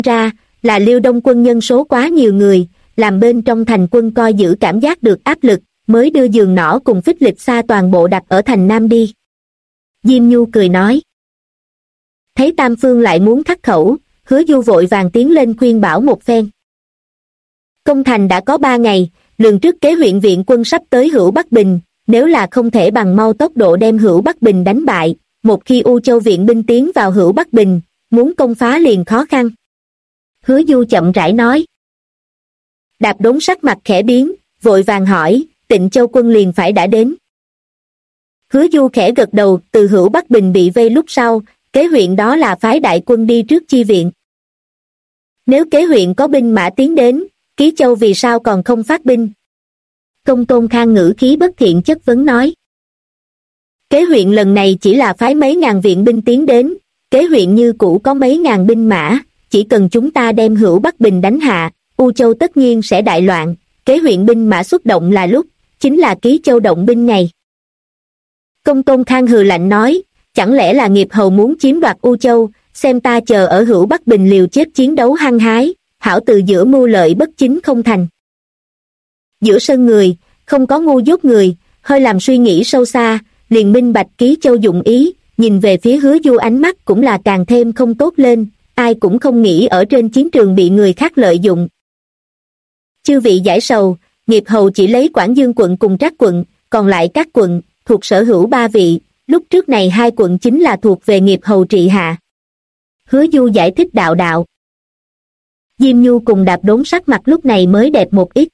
ra, là Liêu Đông quân nhân số quá nhiều người, làm bên trong thành quân coi giữ cảm giác được áp lực, mới đưa giường nỏ cùng phích lịch xa toàn bộ đặt ở thành Nam đi. Diêm Nhu cười nói. Thấy Tam Phương lại muốn khắc khẩu, Hứa Du vội vàng tiến lên khuyên bảo một phen. Công thành đã có 3 ngày, lường trước kế huyện viện quân sắp tới Hữu Bắc Bình, nếu là không thể bằng mau tốc độ đem Hữu Bắc Bình đánh bại, một khi U Châu viện binh tiến vào Hữu Bắc Bình, muốn công phá liền khó khăn. Hứa Du chậm rãi nói. Đạp Đốn sắc mặt khẽ biến, vội vàng hỏi, Tịnh Châu quân liền phải đã đến. Hứa Du khẽ gật đầu, từ Hữu Bắc Bình bị vây lúc sau, kế huyện đó là phái đại quân đi trước chi viện. Nếu kế huyện có binh mã tiến đến, Ký Châu vì sao còn không phát binh? Công Tôn Khang ngữ khí bất thiện chất vấn nói. Kế huyện lần này chỉ là phái mấy ngàn viện binh tiến đến, kế huyện như cũ có mấy ngàn binh mã, chỉ cần chúng ta đem Hữu Bắc Bình đánh hạ, U Châu tất nhiên sẽ đại loạn, kế huyện binh mã xuất động là lúc, chính là Ký Châu động binh ngày. Công Tôn Khang hừ lạnh nói, chẳng lẽ là Nghiệp Hầu muốn chiếm đoạt U Châu, xem ta chờ ở Hữu Bắc Bình liều chết chiến đấu hăng hái, hảo từ giữa mưu lợi bất chính không thành. Giữa sân người, không có ngu dốt người, hơi làm suy nghĩ sâu xa, liền minh bạch Ký Châu dụng ý, nhìn về phía Hứa Du ánh mắt cũng là càng thêm không tốt lên, ai cũng không nghĩ ở trên chiến trường bị người khác lợi dụng. Chư vị giải sầu, Nghiệp Hầu chỉ lấy Quảng Dương quận cùng Trác quận, còn lại các quận, thuộc sở hữu 3 vị, lúc trước này 2 quận chính là thuộc về Nghiệp Hầu trị hạ. Hứa Du giải thích đạo đạo. Diêm Nhu cùng Đạp Đốn sắc mặt lúc này mới đẹp một ít.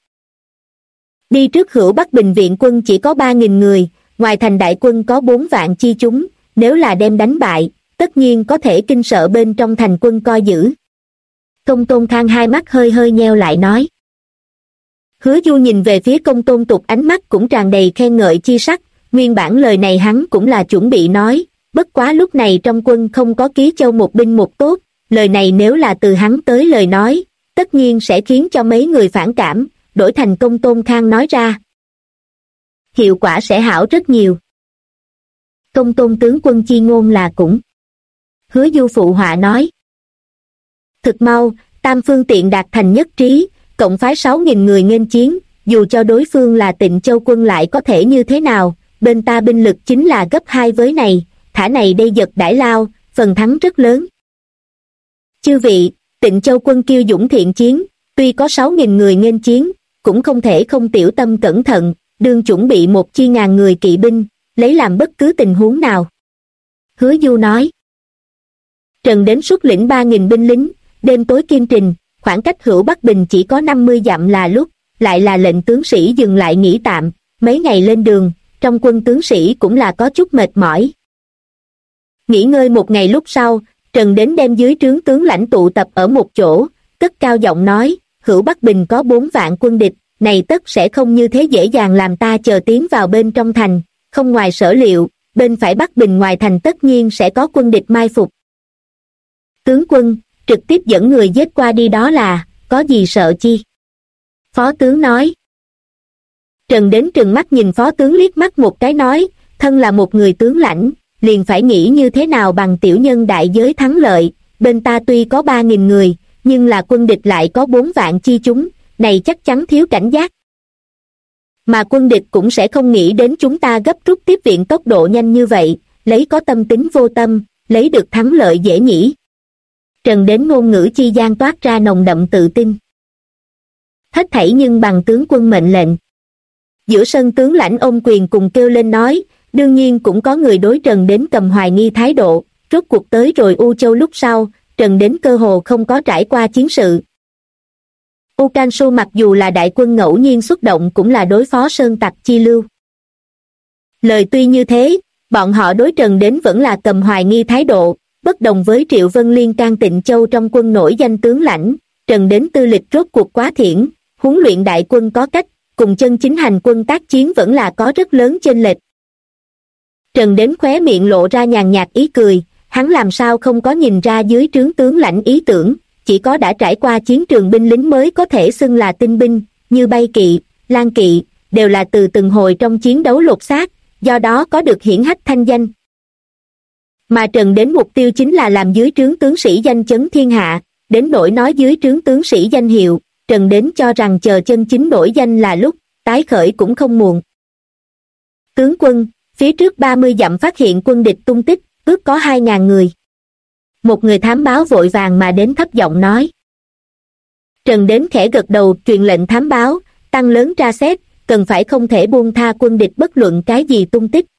Đi trước Hữu Bắc Bình viện quân chỉ có 3.000 người, ngoài thành đại quân có 4 vạn chi chúng, nếu là đem đánh bại, tất nhiên có thể kinh sợ bên trong thành quân coi giữ. Công Tôn Khang hai mắt hơi hơi nheo lại nói. Hứa Du nhìn về phía Công Tôn Tục ánh mắt cũng tràn đầy khen ngợi chi sắc, nguyên bản lời này hắn cũng là chuẩn bị nói, bất quá lúc này trong quân không có Ký Châu một binh một tốt, lời này nếu là từ hắn tới lời nói, tất nhiên sẽ khiến cho mấy người phản cảm, đổi thành Công Tôn Khang nói ra. Hiệu quả sẽ hảo rất nhiều. Công Tôn tướng quân chi ngôn là cũng. Hứa Du phụ họa nói. Thực mau, Tam phương tiện đạt thành nhất trí, cộng phái 6.000 người nghênh chiến, dù cho đối phương là Tịnh Châu quân lại có thể như thế nào, bên ta binh lực chính là gấp 2 với này, thả này đây giật đãi lao, phần thắng rất lớn. Chư vị, Tịnh Châu quân kiêu dũng thiện chiến, tuy có 6.000 người nghênh chiến, cũng không thể không tiểu tâm cẩn thận, đương chuẩn bị một chi ngàn người kỵ binh, lấy làm bất cứ tình huống nào. Hứa Du nói. Trần đến xuất lĩnh 3.000 binh lính, đêm tối kiên trình, khoảng cách Hữu Bắc Bình chỉ có 50 dặm là lúc, lại là lệnh tướng sĩ dừng lại nghỉ tạm, mấy ngày lên đường, trong quân tướng sĩ cũng là có chút mệt mỏi. Nghỉ ngơi một ngày lúc sau, Trần đến đem dưới trướng tướng lãnh tụ tập ở một chỗ, cất cao giọng nói, Hữu Bắc Bình có 4 vạn quân địch, này tất sẽ không như thế dễ dàng làm ta chờ tiến vào bên trong thành, không ngoài sở liệu, bên phải Bắc Bình ngoài thành tất nhiên sẽ có quân địch mai phục. Tướng quân, trực tiếp dẫn người giết qua đi đó là, có gì sợ chi? Phó tướng nói. Trần đến trừng mắt nhìn phó tướng liếc mắt một cái nói, thân là một người tướng lãnh, liền phải nghĩ như thế nào bằng tiểu nhân đại giới thắng lợi, bên ta tuy có 3.000 người, nhưng là quân địch lại có 4 vạn chi chúng, này chắc chắn thiếu cảnh giác. Mà quân địch cũng sẽ không nghĩ đến chúng ta gấp rút tiếp viện tốc độ nhanh như vậy, lấy có tâm tính vô tâm, lấy được thắng lợi dễ nhỉ. Trần đến ngôn ngữ chi gian toát ra nồng đậm tự tin. Hết thảy nhưng bằng tướng quân mệnh lệnh. Giữa sân tướng lãnh ôm quyền cùng kêu lên nói, đương nhiên cũng có người đối Trần đến cầm hoài nghi thái độ, rốt cuộc tới rồi U Châu lúc sau, Trần đến cơ hồ không có trải qua chiến sự. U Can Su mặc dù là đại quân ngẫu nhiên xuất động cũng là đối phó sơn tặc chi lưu. Lời tuy như thế, bọn họ đối Trần đến vẫn là cầm hoài nghi thái độ, bất đồng với Triệu Vân Liên can Tịnh Châu trong quân nổi danh tướng lãnh, Trần đến tư lịch rốt cuộc quá thiển, huấn luyện đại quân có cách, cùng chân chính hành quân tác chiến vẫn là có rất lớn chênh lệch. Trần đến khóe miệng lộ ra nhàn nhạt ý cười, hắn làm sao không có nhìn ra dưới trướng tướng lãnh ý tưởng, chỉ có đã trải qua chiến trường binh lính mới có thể xưng là tinh binh, như Bay Kỵ, Lan Kỵ, đều là từ từng hồi trong chiến đấu lột xác, do đó có được hiển hách thanh danh. Mà Trần đến mục tiêu chính là làm dưới trướng tướng sĩ danh chấn thiên hạ, đến nỗi nói dưới trướng tướng sĩ danh hiệu, Trần Đến cho rằng chờ chân chính đổi danh là lúc, tái khởi cũng không muộn. Tướng quân, phía trước 30 dặm phát hiện quân địch tung tích, ước có 2.000 người. Một người thám báo vội vàng mà đến thấp giọng nói. Trần Đến khẽ gật đầu truyền lệnh thám báo, tăng lớn tra xét, cần phải không thể buông tha quân địch bất luận cái gì tung tích.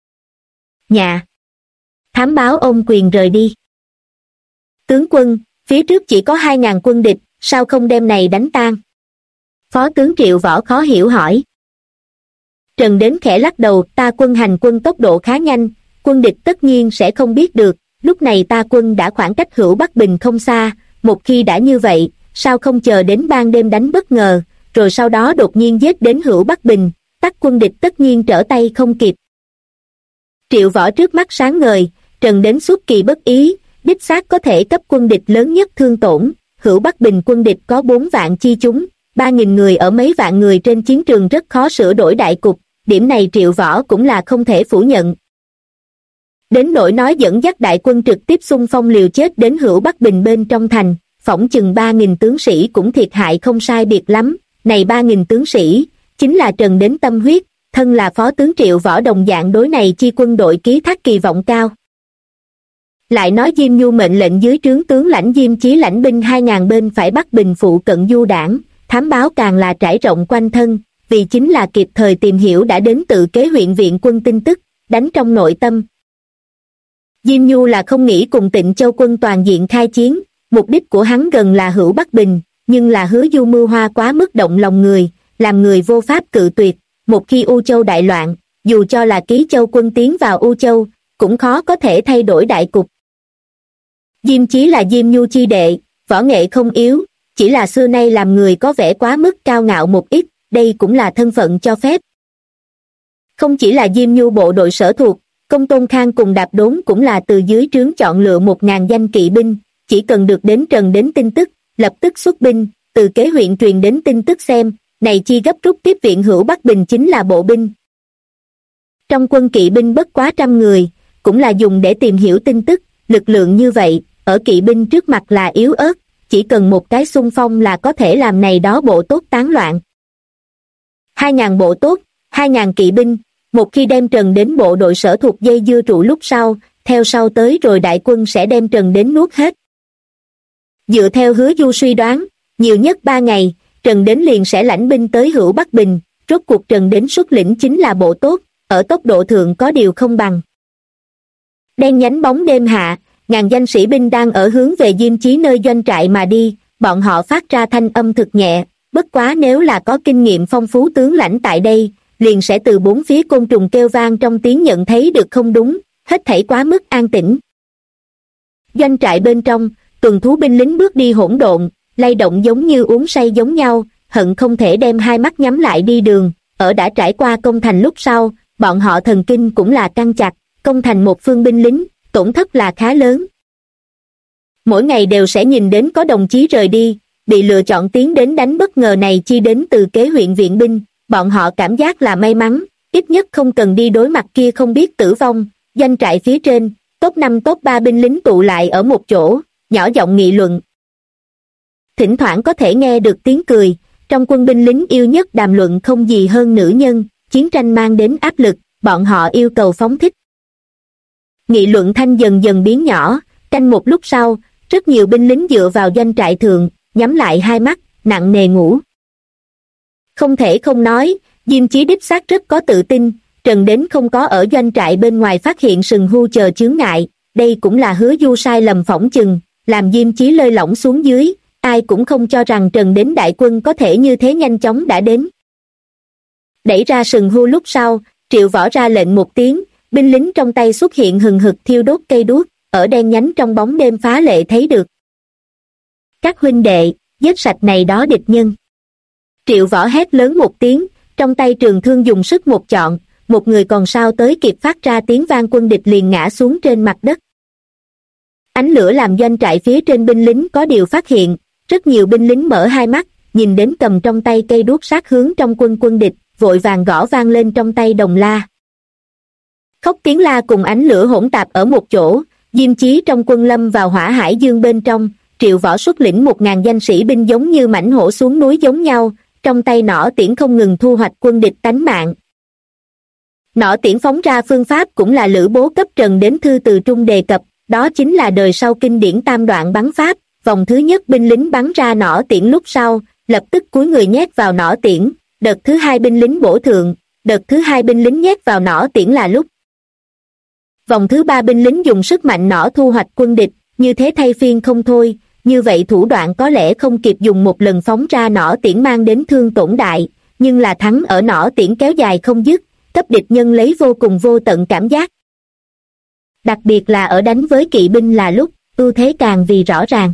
Nhà. Thám báo ôm quyền rời đi. Tướng quân, phía trước chỉ có 2.000 quân địch, sao không đem này đánh tan? Phó tướng Triệu Võ khó hiểu hỏi. Trần Đến khẽ lắc đầu, ta quân hành quân tốc độ khá nhanh, quân địch tất nhiên sẽ không biết được, lúc này ta quân đã khoảng cách Hữu Bắc Bình không xa, một khi đã như vậy, sao không chờ đến ban đêm đánh bất ngờ, rồi sau đó đột nhiên giết đến Hữu Bắc Bình, tắc quân địch tất nhiên trở tay không kịp. Triệu Võ trước mắt sáng ngời, Trần Đến xuất kỳ bất ý, đích xác có thể cấp quân địch lớn nhất thương tổn, Hữu Bắc Bình quân địch có 4 vạn chi chúng, 3.000 người ở mấy vạn người trên chiến trường rất khó sửa đổi đại cục, điểm này Triệu Võ cũng là không thể phủ nhận. Đến nỗi nói dẫn dắt đại quân trực tiếp xung phong liều chết đến Hữu Bắc Bình bên trong thành, phỏng chừng 3.000 tướng sĩ cũng thiệt hại không sai biệt lắm, này 3.000 tướng sĩ, chính là Trần Đến tâm huyết, thân là phó tướng Triệu Võ đồng dạng đối này chi quân đội ký thác kỳ vọng cao. Lại nói Diêm Nhu mệnh lệnh dưới trướng tướng lãnh Diêm Chí lãnh binh 2.000 bên phải Bắc Bình phụ cận du đảng, thám báo càng là trải rộng quanh thân, vì chính là kịp thời tìm hiểu đã đến tự kế huyện viện quân tin tức, đánh trong nội tâm. Diêm Nhu là không nghĩ cùng Tịnh Châu quân toàn diện khai chiến, mục đích của hắn gần là Hữu Bắc Bình, nhưng là Hứa Du mưu hoa quá mức động lòng người, làm người vô pháp cự tuyệt, một khi U Châu đại loạn, dù cho là Ký Châu quân tiến vào U Châu, cũng khó có thể thay đổi đại cục. Diêm Chí là Diêm Nhu chi đệ, võ nghệ không yếu, chỉ là xưa nay làm người có vẻ quá mức cao ngạo một ít, đây cũng là thân phận cho phép. Không chỉ là Diêm Nhu bộ đội sở thuộc, Công Tôn Khang cùng Đạp Đốn cũng là từ dưới trướng chọn lựa 1.000 danh kỵ binh, chỉ cần được đến Trần Đến tin tức, lập tức xuất binh, từ kế huyện truyền đến tin tức xem, này chi gấp rút tiếp viện Hữu Bắc Bình chính là bộ binh. Trong quân kỵ binh bất quá 100 người, cũng là dùng để tìm hiểu tin tức, lực lượng như vậy, ở kỵ binh trước mặt là yếu ớt, chỉ cần một cái xung phong là có thể làm này đó bộ tốt tán loạn. 2.000 bộ tốt, 2.000 kỵ binh, một khi đem Trần Đến bộ đội sở thuộc dây dưa trụ lúc sau, theo sau tới rồi đại quân sẽ đem Trần Đến nuốt hết. Dựa theo Hứa Du suy đoán, nhiều nhất 3 ngày, Trần Đến liền sẽ lãnh binh tới Hữu Bắc Bình, rốt cuộc Trần Đến xuất lĩnh chính là bộ tốt, ở tốc độ thượng có điều không bằng. Đen nhánh bóng đêm hạ, ngàn danh sĩ binh đang ở hướng về Diêm Chí nơi doanh trại mà đi, bọn họ phát ra thanh âm thực nhẹ, bất quá nếu là có kinh nghiệm phong phú tướng lãnh tại đây, liền sẽ từ bốn phía côn trùng kêu vang trong tiếng nhận thấy được không đúng, hết thảy quá mức an tĩnh. Doanh trại bên trong, tuần thú binh lính bước đi hỗn độn, lay động giống như uống say giống nhau, hận không thể đem hai mắt nhắm lại đi đường, ở đã trải qua công thành lúc sau, bọn họ thần kinh cũng là căng chặt, công thành một phương binh lính, tổn thất là khá lớn. Mỗi ngày đều sẽ nhìn đến có đồng chí rời đi, bị lựa chọn tiến đến đánh bất ngờ này chi đến từ kế huyện viện binh, bọn họ cảm giác là may mắn, ít nhất không cần đi đối mặt kia không biết tử vong. Doanh trại phía trên, top 5 top 3 binh lính tụ lại ở một chỗ, nhỏ giọng nghị luận. Thỉnh thoảng có thể nghe được tiếng cười, trong quân binh lính yêu nhất đàm luận không gì hơn nữ nhân, chiến tranh mang đến áp lực, bọn họ yêu cầu phóng thích. Nghị luận thanh dần dần biến nhỏ, canh một lúc sau, rất nhiều binh lính dựa vào doanh trại thượng, nhắm lại hai mắt, nặng nề ngủ. Không thể không nói, Diêm Chí đích xác rất có tự tin, Trần Đến không có ở doanh trại bên ngoài phát hiện sừng hưu chờ chướng ngại, đây cũng là Hứa Du sai lầm phỏng chừng, làm Diêm Chí lơi lỏng xuống dưới, ai cũng không cho rằng Trần Đến đại quân có thể như thế nhanh chóng đã đến. Đẩy ra sừng hưu lúc sau, Triệu Võ ra lệnh một tiếng, binh lính trong tay xuất hiện hừng hực thiêu đốt cây đuốc, ở đen nhánh trong bóng đêm phá lệ thấy được. Các huynh đệ, giết sạch này đó địch nhân. Triệu Võ hét lớn một tiếng, trong tay trường thương dùng sức một chọn, một người còn sao tới kịp phát ra tiếng vang quân địch liền ngã xuống trên mặt đất. Ánh lửa làm doanh trại phía trên binh lính có điều phát hiện, rất nhiều binh lính mở hai mắt, nhìn đến cầm trong tay cây đuốc sát hướng trong quân địch, vội vàng gõ vang lên trong tay đồng la. Khóc tiếng la cùng ánh lửa hỗn tạp ở một chỗ, Diêm Chí trong quân lâm vào hỏa hải dương bên trong, Triệu Võ xuất lĩnh 1.000 danh sĩ binh giống như mãnh hổ xuống núi giống nhau, trong tay nỏ tiễn không ngừng thu hoạch quân địch tánh mạng. Nỏ tiễn phóng ra phương pháp cũng là Lữ Bố cấp Trần Đến Thư từ trung đề cập, đó chính là đời sau kinh điển tam đoạn bắn pháp. Vòng thứ nhất binh lính bắn ra nỏ tiễn lúc sau, lập tức cúi người nhét vào nỏ tiễn, đợt thứ hai binh lính bổ thượng, đợt thứ hai binh lính nhét vào nỏ tiễn là lúc. Vòng thứ ba binh lính dùng sức mạnh nỏ thu hoạch quân địch, như thế thay phiên không thôi, như vậy thủ đoạn có lẽ không kịp dùng một lần phóng ra nỏ tiễn mang đến thương tổn đại, nhưng là thắng ở nỏ tiễn kéo dài không dứt, cấp địch nhân lấy vô cùng vô tận cảm giác. Đặc biệt là ở đánh với kỵ binh là lúc, ưu thế càng vì rõ ràng.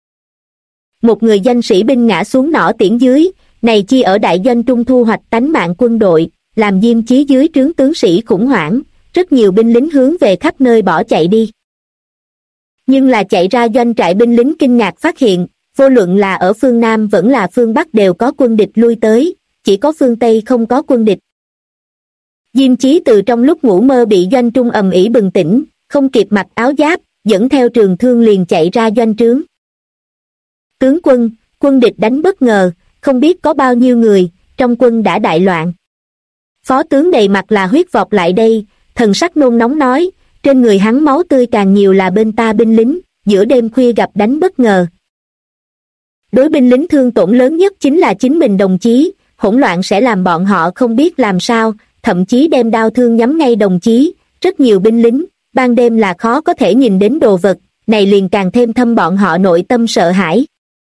Một người danh sĩ binh ngã xuống nỏ tiễn dưới, này chi ở đại doanh trung thu hoạch tánh mạng quân đội, làm Diêm Chí dưới trướng tướng sĩ khủng hoảng, rất nhiều binh lính hướng về khắp nơi bỏ chạy đi. Nhưng là chạy ra doanh trại binh lính kinh ngạc phát hiện, vô luận là ở phương Nam vẫn là phương Bắc đều có quân địch lui tới, chỉ có phương Tây không có quân địch. Diêm Chí từ trong lúc ngủ mơ bị doanh trung ầm ĩ bừng tỉnh, không kịp mặc áo giáp, dẫn theo trường thương liền chạy ra doanh trướng. Tướng quân, quân địch đánh bất ngờ, không biết có bao nhiêu người, trong quân đã đại loạn. Phó tướng đầy mặt là huyết vọt lại đây, thần sắc nôn nóng nói, trên người hắn máu tươi càng nhiều là bên ta binh lính, giữa đêm khuya gặp đánh bất ngờ. Đối binh lính thương tổn lớn nhất chính là chính mình đồng chí, hỗn loạn sẽ làm bọn họ không biết làm sao, thậm chí đem đao thương nhắm ngay đồng chí, rất nhiều binh lính, ban đêm là khó có thể nhìn đến đồ vật, này liền càng thêm thâm bọn họ nội tâm sợ hãi.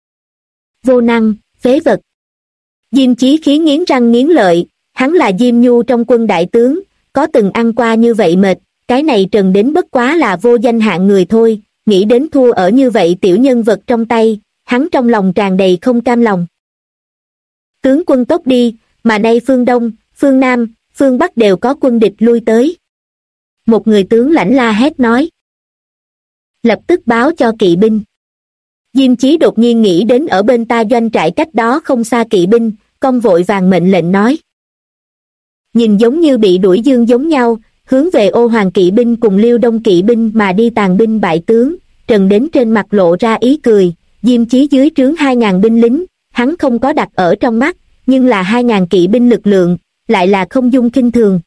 Vô năng, phế vật. Diêm Chí khí nghiến răng nghiến lợi, hắn là Diêm Nhu trong quân đại tướng, có từng ăn qua như vậy mệt, cái này Trần Đến bất quá là vô danh hạng người thôi, nghĩ đến thua ở như vậy tiểu nhân vật trong tay, hắn trong lòng tràn đầy không cam lòng. Tướng quân tốt đi, mà nay phương Đông, phương Nam, phương Bắc đều có quân địch lui tới. Một người tướng lãnh la hét nói. Lập tức báo cho kỵ binh. Diêm Chí đột nhiên nghĩ đến ở bên ta doanh trại cách đó không xa kỵ binh, công vội vàng mệnh lệnh nói. Nhìn giống như bị đuổi dương giống nhau, hướng về Ô Hoàng kỵ binh cùng Liêu Đông kỵ binh mà đi tàn binh bại tướng, Trần Đến trên mặt lộ ra ý cười, Diêm Chí dưới trướng 2.000 binh lính, hắn không có đặt ở trong mắt, nhưng là 2.000 kỵ binh lực lượng, lại là không dung kinh thường.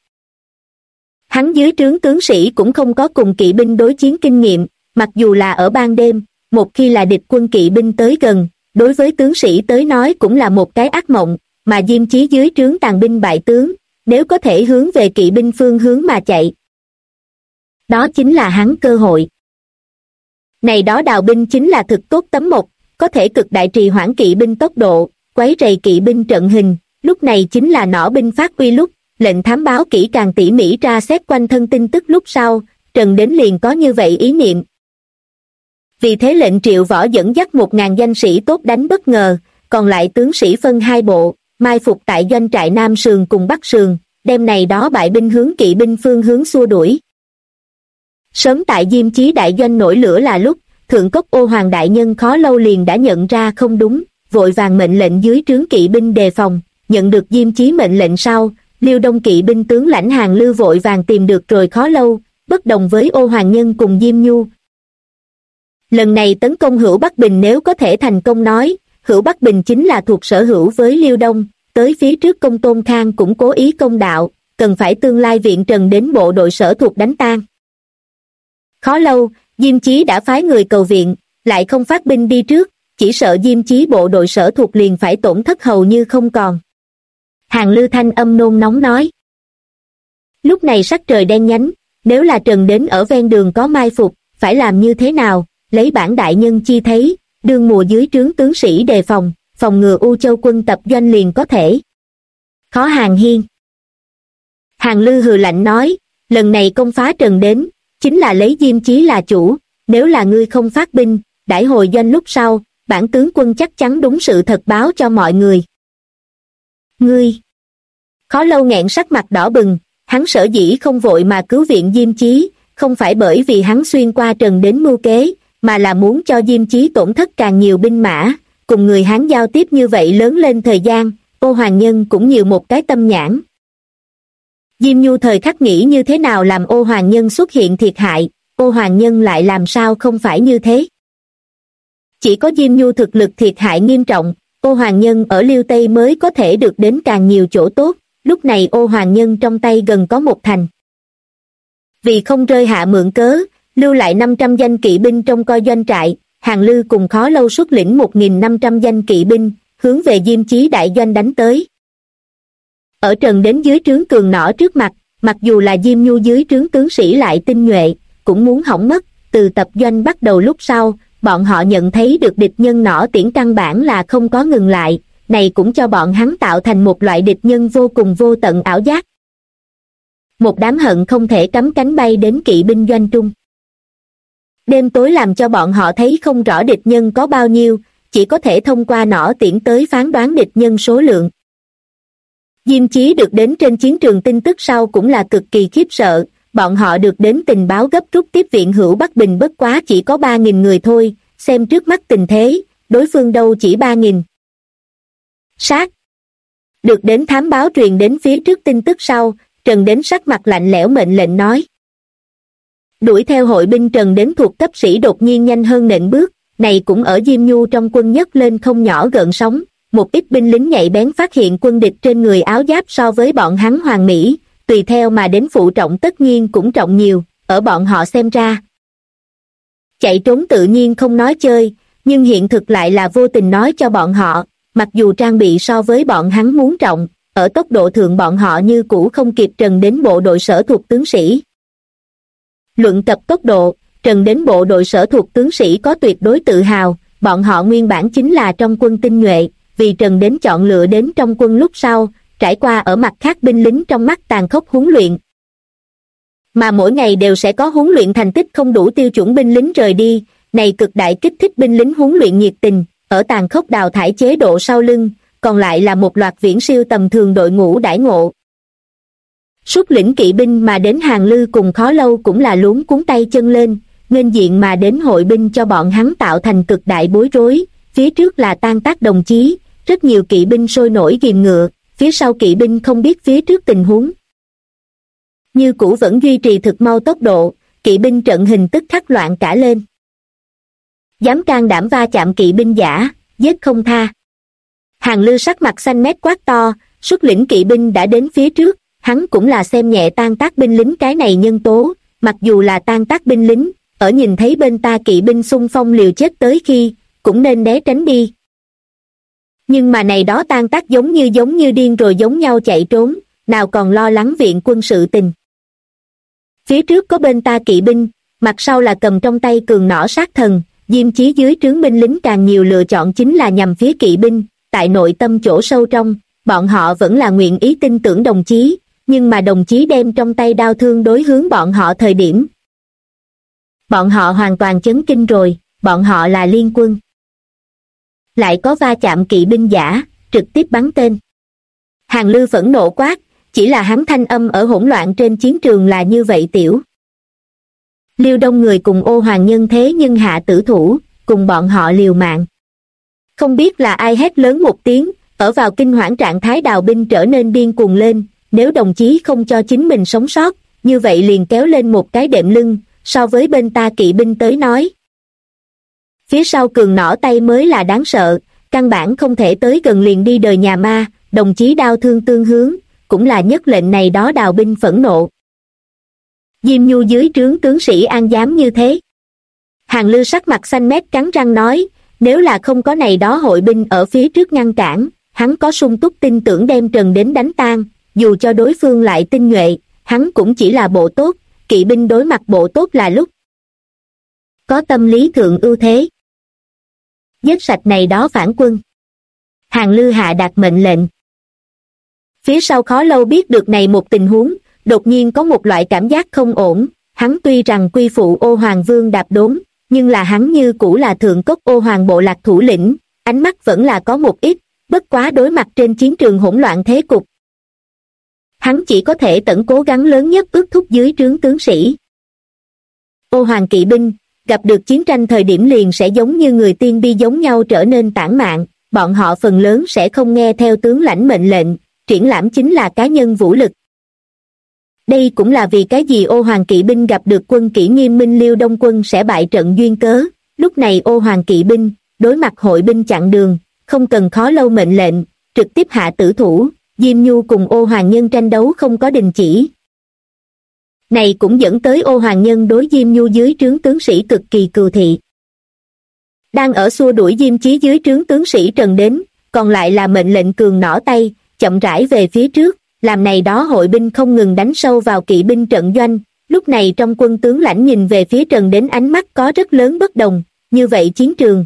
Hắn dưới trướng tướng sĩ cũng không có cùng kỵ binh đối chiến kinh nghiệm, mặc dù là ở ban đêm, một khi là địch quân kỵ binh tới gần, đối với tướng sĩ tới nói cũng là một cái ác mộng, mà Diêm Chí dưới trướng tàn binh bại tướng, nếu có thể hướng về kỵ binh phương hướng mà chạy. Đó chính là hắn cơ hội. Này đó đào binh chính là thực tốt tấm mộc, có thể cực đại trì hoãn kỵ binh tốc độ, quấy rầy kỵ binh trận hình, lúc này chính là nỏ binh phát uy lúc, lệnh thám báo kỹ càng tỉ mỉ ra xét quanh thân tin tức lúc sau, Trần Đến liền có như vậy ý niệm. Vì thế lệnh Triệu Võ dẫn dắt 1.000 danh sĩ tốt đánh bất ngờ, còn lại tướng sĩ phân hai bộ, mai phục tại doanh trại Nam Sườn cùng Bắc Sườn, đem này đó bại binh hướng kỵ binh phương hướng xua đuổi. Sớm tại Diêm Chí đại doanh nổi lửa là lúc, thượng cốc Ô Hoàng đại nhân khó lâu liền đã nhận ra không đúng, vội vàng mệnh lệnh dưới trướng kỵ binh đề phòng, nhận được Diêm Chí mệnh lệnh sau, Liêu Đông kỵ binh tướng lãnh Hàng Lư vội vàng tìm được rồi khó lâu, bất đồng với Ô Hoàng nhân cùng Diêm Nhu. Lần này tấn công Hữu Bắc Bình nếu có thể thành công nói, Hữu Bắc Bình chính là thuộc sở hữu với Liêu Đông, tới phía trước Công Tôn Khang cũng cố ý công đạo, cần phải tương lai viện Trần đến bộ đội sở thuộc đánh tan. Khó lâu, Diêm Chí đã phái người cầu viện, lại không phát binh đi trước, chỉ sợ Diêm Chí bộ đội sở thuộc liền phải tổn thất hầu như không còn. Hàng Lư thanh âm nôn nóng nói. Lúc này sắc trời đen nhánh, nếu là Trần đến ở ven đường có mai phục, phải làm như thế nào, lấy bản đại nhân chi thấy, đương mùa dưới trướng tướng sĩ đề phòng, phòng ngừa U Châu quân tập doanh liền có thể. Khó Hàng Hiên. Hàng Lư hừ lạnh nói, lần này công phá Trần đến, chính là lấy Diêm Chí là chủ, nếu là ngươi không phát binh, đãi hồi doanh lúc sau, bản tướng quân chắc chắn đúng sự thật báo cho mọi người. Ngươi. Khó lâu nghẹn sắc mặt đỏ bừng, hắn sở dĩ không vội mà cứu viện Diêm Chí, không phải bởi vì hắn xuyên qua Trần đến mưu kế, mà là muốn cho Diêm Chí tổn thất càng nhiều binh mã, cùng người Hán giao tiếp như vậy lớn lên thời gian, Ô Hoàng Nhân cũng nhiều một cái tâm nhãn. Diêm Nhu thời khắc nghĩ như thế nào làm Ô Hoàng Nhân xuất hiện thiệt hại, Ô Hoàng Nhân lại làm sao không phải như thế. Chỉ có Diêm Nhu thực lực thiệt hại nghiêm trọng, Ô Hoàng Nhân ở Liêu Tây mới có thể được đến càng nhiều chỗ tốt, lúc này Ô Hoàng Nhân trong tay gần có một thành. Vì không rơi hạ mượn cớ, lưu lại 500 danh kỵ binh trong coi doanh trại, Hàng Lư cùng Khó Lâu xuất lĩnh 1.500 danh kỵ binh, hướng về Diêm Chí đại doanh đánh tới. Ở trần đến dưới trướng Cường Nỏ trước mặt, mặc dù là Diêm Nhu dưới trướng tướng sĩ lại tinh nhuệ, cũng muốn hỏng mất. Từ tập doanh bắt đầu lúc sau, bọn họ nhận thấy được địch nhân nỏ tiễn căn bản là không có ngừng lại, này cũng cho bọn hắn tạo thành một loại địch nhân vô cùng vô tận ảo giác. Một đám hận không thể cắm cánh bay đến kỵ binh doanh trung. Đêm tối làm cho bọn họ thấy không rõ địch nhân có bao nhiêu, chỉ có thể thông qua nỏ tiễn tới phán đoán địch nhân số lượng. Diêm Chí được đến trên chiến trường tin tức sau cũng là cực kỳ khiếp sợ, bọn họ được đến tình báo gấp rút tiếp viện hữu Bắc Bình bất quá chỉ có 3.000 người thôi, xem trước mắt tình thế, đối phương đâu chỉ 3.000. Sát! Được đến thám báo truyền đến phía trước tin tức sau, Trần Đến sắc mặt lạnh lẽo mệnh lệnh nói. Đuổi theo hội binh Trần Đến thuộc cấp sĩ đột nhiên nhanh hơn nện bước, này cũng ở Diêm Nhu trong quân nhấc lên không nhỏ gợn sóng, một ít binh lính nhạy bén phát hiện quân địch trên người áo giáp so với bọn hắn hoàn mỹ, tùy theo mà đến phụ trọng tất nhiên cũng trọng nhiều, ở bọn họ xem ra. Chạy trốn tự nhiên không nói chơi, nhưng hiện thực lại là vô tình nói cho bọn họ, mặc dù trang bị so với bọn hắn muốn trọng, ở tốc độ thượng bọn họ như cũ không kịp Trần Đến bộ đội sở thuộc tướng sĩ. Luận tập tốc độ, Trần Đến bộ đội sở thuộc tướng sĩ có tuyệt đối tự hào, bọn họ nguyên bản chính là trong quân tinh nhuệ, vì Trần Đến chọn lựa đến trong quân lúc sau, trải qua ở mặt khác binh lính trong mắt tàn khốc huấn luyện. Mà mỗi ngày đều sẽ có huấn luyện thành tích không đủ tiêu chuẩn binh lính rời đi, này cực đại kích thích binh lính huấn luyện nhiệt tình, ở tàn khốc đào thải chế độ sau lưng, còn lại là một loạt viễn siêu tầm thường đội ngũ đãi ngộ. Xuất lĩnh kỵ binh mà đến Hàng Lư cùng Khó Lâu cũng là luống cuốn tay chân lên, nghênh diện mà đến hội binh cho bọn hắn tạo thành cực đại bối rối, phía trước là tan tác đồng chí, rất nhiều kỵ binh sôi nổi ghìm ngựa, phía sau kỵ binh không biết phía trước tình huống. Như cũ vẫn duy trì thực mau tốc độ, kỵ binh trận hình tức khắc loạn cả lên. Dám can đảm va chạm kỵ binh giả, giết không tha. Hàng Lư sắc mặt xanh mét quát to, xuất lĩnh kỵ binh đã đến phía trước, hắn cũng là xem nhẹ tan tác binh lính cái này nhân tố, mặc dù là tan tác binh lính, ở nhìn thấy bên ta kỵ binh xung phong liều chết tới khi, cũng nên né tránh đi. Nhưng mà này đó tan tác giống như điên rồi giống nhau chạy trốn, nào còn lo lắng viện quân sự tình. Phía trước có bên ta kỵ binh, mặt sau là cầm trong tay cường nỏ sát thần, Diêm Chí dưới trướng binh lính càng nhiều lựa chọn chính là nhằm phía kỵ binh, tại nội tâm chỗ sâu trong, bọn họ vẫn là nguyện ý tin tưởng đồng chí, nhưng mà đồng chí đem trong tay đao thương đối hướng bọn họ thời điểm. Bọn họ hoàn toàn chấn kinh rồi, bọn họ là liên quân. Lại có va chạm kỵ binh giả, trực tiếp bắn tên. Hàng Lư phẫn nộ quát, chỉ là hắn thanh âm ở hỗn loạn trên chiến trường là như vậy tiểu. Liêu Đông người cùng Ô Hoàng Nhân thế nhưng hạ tử thủ, cùng bọn họ liều mạng. Không biết là ai hét lớn một tiếng, ở vào kinh hoảng trạng thái đào binh trở nên điên cuồng lên, nếu đồng chí không cho chính mình sống sót, như vậy liền kéo lên một cái đệm lưng, so với bên ta kỵ binh tới nói. Phía sau cường nỏ tay mới là đáng sợ, căn bản không thể tới gần liền đi đời nhà ma, đồng chí đao thương tương hướng, cũng là nhất lệnh này đó đào binh phẫn nộ. Diêm Nhu dưới trướng tướng sĩ an dám như thế. Hàng Lư sắc mặt xanh mét cắn răng nói, nếu là không có này đó hội binh ở phía trước ngăn cản, hắn có sung túc tin tưởng đem Trần Đến đánh tan, dù cho đối phương lại tinh nhuệ, hắn cũng chỉ là bộ tốt, kỵ binh đối mặt bộ tốt là lúc có tâm lý thượng ưu thế. Giết sạch này đó phản quân. Hàng Lư hạ đạt mệnh lệnh. Phía sau Khó Lâu biết được này một tình huống, đột nhiên có một loại cảm giác không ổn, hắn tuy rằng quy phụ Ô Hoàng Vương đạp đốn, nhưng là hắn như cũ là thượng cốc Ô Hoàng bộ lạc thủ lĩnh, ánh mắt vẫn là có một ít, bất quá đối mặt trên chiến trường hỗn loạn thế cục. Hắn chỉ có thể tận cố gắng lớn nhất ước thúc dưới trướng tướng sĩ. Ô Hoàng kỵ binh, gặp được chiến tranh thời điểm liền sẽ giống như người tiên bi giống nhau trở nên tản mạn, bọn họ phần lớn sẽ không nghe theo tướng lãnh mệnh lệnh, triển lãm chính là cá nhân vũ lực. Đây cũng là vì cái gì Ô Hoàng kỵ binh gặp được quân kỷ nghiêm minh Liêu Đông quân sẽ bại trận duyên cớ, lúc này Ô Hoàng kỵ binh, đối mặt hội binh chặn đường, không cần khó lâu mệnh lệnh, trực tiếp hạ tử thủ. Diêm Nhu cùng Ô Hoàng Nhân tranh đấu không có đình chỉ. Này cũng dẫn tới Ô Hoàng Nhân đối Diêm Nhu dưới trướng tướng sĩ cực kỳ cừu thị. Đang ở xua đuổi Diêm Chí dưới trướng tướng sĩ Trần đến, còn lại là mệnh lệnh cường nỏ tay, chậm rãi về phía trước, làm này đó hội binh không ngừng đánh sâu vào kỵ binh trận doanh. Lúc này trong quân tướng lãnh nhìn về phía Trần đến ánh mắt có rất lớn bất đồng, như vậy chiến trường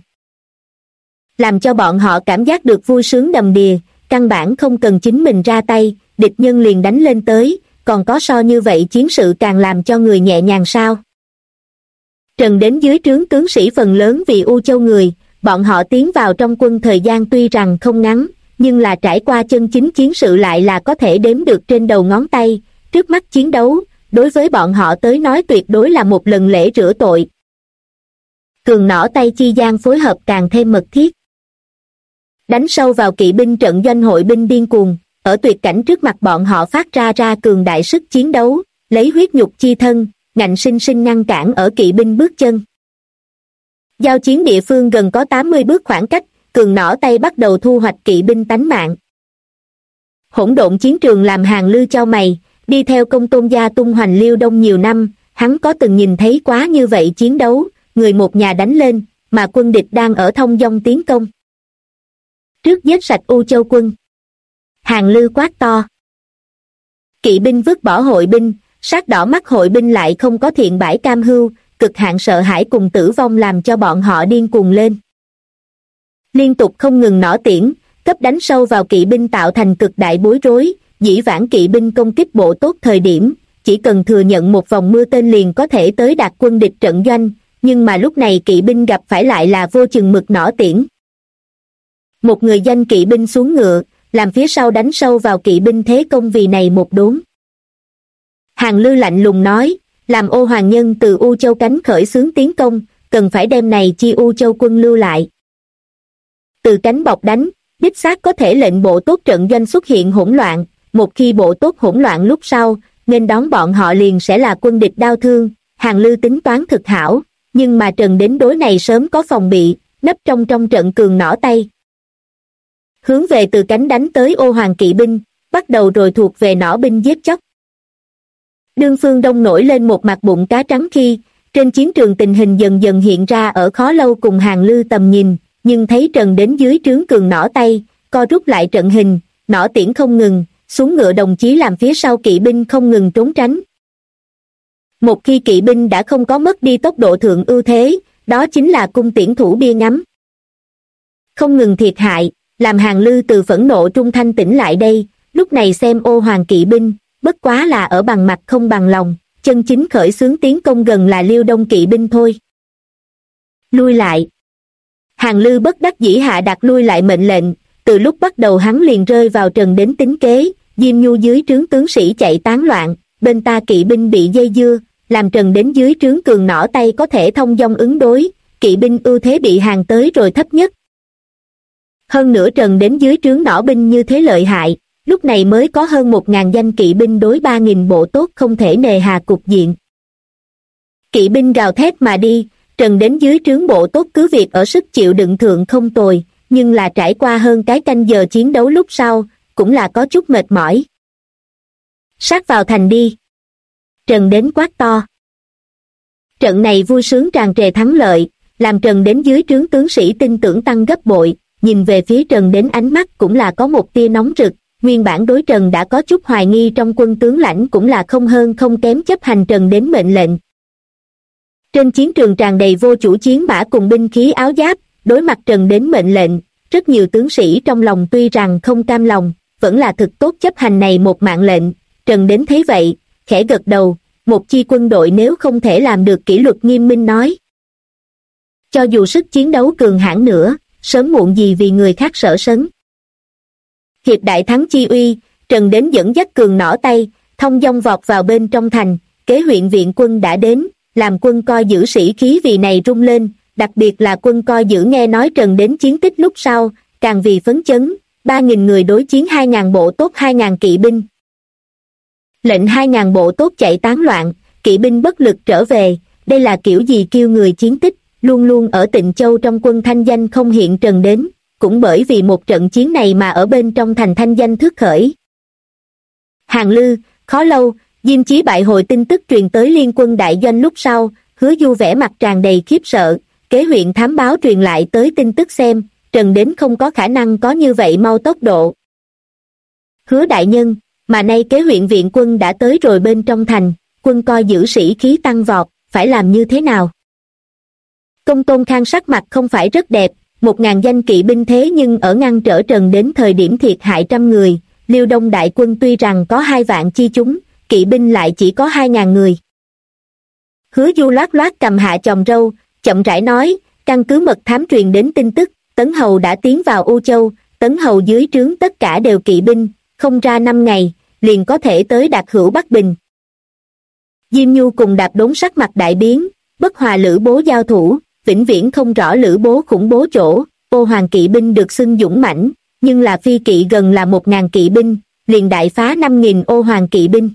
làm cho bọn họ cảm giác được vui sướng đầm đìa, căn bản không cần chính mình ra tay, địch nhân liền đánh lên tới, còn có so như vậy chiến sự càng làm cho người nhẹ nhàng sao. Trần đến dưới trướng tướng sĩ phần lớn vì U Châu người, bọn họ tiến vào trong quân thời gian tuy rằng không ngắn, nhưng là trải qua chân chính chiến sự lại là có thể đếm được trên đầu ngón tay. Trước mắt chiến đấu, đối với bọn họ tới nói tuyệt đối là một lần lễ rửa tội. Cường nỏ tay chi gian phối hợp càng thêm mật thiết. Đánh sâu vào kỵ binh trận doanh hội binh điên cuồng, ở tuyệt cảnh trước mặt bọn họ phát ra cường đại sức chiến đấu, lấy huyết nhục chi thân, ngạnh sinh sinh ngăn cản ở kỵ binh bước chân. Giao chiến địa phương gần có 80 bước khoảng cách, cường nỏ tay bắt đầu thu hoạch kỵ binh tánh mạng. Hỗn độn chiến trường làm Hàn Lư chau mày, đi theo Công Tôn gia tung hoành Liêu Đông nhiều năm, hắn có từng nhìn thấy quá như vậy chiến đấu, người một nhà đánh lên, mà quân địch đang ở thông dong tiến công. Trước giết sạch U Châu quân. Hàn Lư quát to. Kỵ binh vứt bỏ hội binh, sát đỏ mắt hội binh lại không có thiện bãi cam hưu, cực hạn sợ hãi cùng tử vong làm cho bọn họ điên cuồng lên. Liên tục không ngừng nỏ tiễn, cấp đánh sâu vào kỵ binh tạo thành cực đại bối rối. Dĩ vãng kỵ binh công kích bộ tốt thời điểm, chỉ cần thừa nhận một vòng mưa tên liền có thể tới đạt quân địch trận doanh, nhưng mà lúc này kỵ binh gặp phải lại là vô chừng mực nỏ tiễn. Một người danh kỵ binh xuống ngựa, làm phía sau đánh sâu vào kỵ binh thế công vì này một đốn. Hàn Lư lạnh lùng nói, làm Ô Hoàng Nhân từ U Châu cánh khởi xướng tiến công, cần phải đem này chi U Châu quân lưu lại. Từ cánh bọc đánh, đích xác có thể lệnh bộ tốt trận doanh xuất hiện hỗn loạn, một khi bộ tốt hỗn loạn lúc sau, nên đón bọn họ liền sẽ là quân địch đau thương. Hàn Lư tính toán thực hảo, nhưng mà Trần đến đối này sớm có phòng bị, nấp trong trận cường nỏ tay. Hướng về từ cánh đánh tới Ô Hoàng kỵ binh, bắt đầu rồi thuộc về nỏ binh giết chóc. Đương phương Đông nổi lên một mặt bụng cá trắng khi, trên chiến trường tình hình dần dần hiện ra ở khó lâu cùng Hàn Lư tầm nhìn, nhưng thấy Trần đến dưới trướng cường nỏ tay, co rút lại trận hình, nỏ tiễn không ngừng, xuống ngựa đồng chí làm phía sau kỵ binh không ngừng trốn tránh. Một khi kỵ binh đã không có mất đi tốc độ thượng ưu thế, đó chính là cung tiễn thủ bia ngắm. Không ngừng thiệt hại, làm Hàn Lư từ phẫn nộ trung thanh tỉnh lại đây, lúc này xem Ô Hoàng kỵ binh, bất quá là ở bằng mặt không bằng lòng, chân chính khởi xướng tiến công gần là Liêu Đông kỵ binh thôi. Lui lại. Hàn Lư bất đắc dĩ hạ đặt lui lại mệnh lệnh, từ lúc bắt đầu hắn liền rơi vào Trần đến tính kế, Diêm Nhu dưới trướng tướng sĩ chạy tán loạn, bên ta kỵ binh bị dây dưa, làm Trần đến dưới trướng cường nỏ tay có thể thông dong ứng đối, kỵ binh ưu thế bị hàng tới rồi thấp nhất. Hơn nữa Trần đến dưới trướng nỏ binh như thế lợi hại, lúc này mới có hơn 1.000 danh kỵ binh đối 3.000 bộ tốt không thể nề hà cục diện. Kỵ binh gào thét mà đi, Trần đến dưới trướng bộ tốt cứ việc ở sức chịu đựng thượng không tồi, nhưng là trải qua hơn cái canh giờ chiến đấu lúc sau, cũng là có chút mệt mỏi. Sát vào thành đi. Trần đến quát to. Trận này vui sướng tràn trề thắng lợi, làm Trần đến dưới trướng tướng sĩ tin tưởng tăng gấp bội, nhìn về phía Trần đến ánh mắt cũng là có một tia nóng rực, nguyên bản đối Trần đã có chút hoài nghi trong quân tướng lãnh cũng là không hơn không kém chấp hành Trần đến mệnh lệnh. Trên chiến trường tràn đầy vô chủ chiến mã cùng binh khí áo giáp, đối mặt Trần đến mệnh lệnh, rất nhiều tướng sĩ trong lòng tuy rằng không cam lòng, vẫn là thực tốt chấp hành này một mạng lệnh. Trần đến thấy vậy, khẽ gật đầu, một chi quân đội nếu không thể làm được kỷ luật nghiêm minh nói. Cho dù sức chiến đấu cường hãn nữa, sớm muộn gì vì người khác sợ sấn. Hiệp đại thắng chi uy, Trần đến dẫn dắt cường nỏ tay, thông dong vọt vào bên trong thành, kế huyện viện quân đã đến, làm quân coi giữ sĩ khí vì này rung lên, đặc biệt là quân coi giữ nghe nói Trần đến chiến tích lúc sau, càng vì phấn chấn, 3.000 người đối chiến 2.000 bộ tốt 2.000 kỵ binh. Lệnh 2.000 bộ tốt chạy tán loạn, kỵ binh bất lực trở về, đây là kiểu gì kêu người chiến tích, luôn luôn ở Tịnh Châu trong quân thanh danh không hiện trần đến, cũng bởi vì một trận chiến này mà ở bên trong thành thanh danh thước khởi. Hàng Lư, khó lâu, Diêm Chí bại hồi tin tức truyền tới liên quân đại doanh lúc sau, Hứa Du vẻ mặt tràn đầy khiếp sợ, kế huyện thám báo truyền lại tới tin tức xem, Trần đến không có khả năng có như vậy mau tốc độ. Hứa đại nhân, mà nay kế huyện viện quân đã tới rồi bên trong thành, quân coi giữ sĩ khí tăng vọt, phải làm như thế nào? Công Tôn Khang sắc mặt không phải rất đẹp, 1000 danh kỵ binh thế nhưng ở ngăn trở Trần đến thời điểm thiệt hại trăm người, Liêu Đông đại quân tuy rằng có 2 vạn chi chúng, kỵ binh lại chỉ có 2000 người. Hứa Du loát loát cầm hạ chòm râu, chậm rãi nói, căn cứ mật thám truyền đến tin tức, Tấn Hầu đã tiến vào U Châu, Tấn Hầu dưới trướng tất cả đều kỵ binh, không ra 5 ngày, liền có thể tới Đạt Hữu Bắc Bình. Diêm Nhu cùng Đạp Đốn sắc mặt đại biến, bất hòa Lữ Bố giao thủ, vĩnh viễn không rõ Lữ Bố khủng bố chỗ, Ô Hoàng kỵ binh được xưng dũng mãnh, nhưng là phi kỵ gần là 1000 kỵ binh, liền đại phá 5000 Ô Hoàng kỵ binh.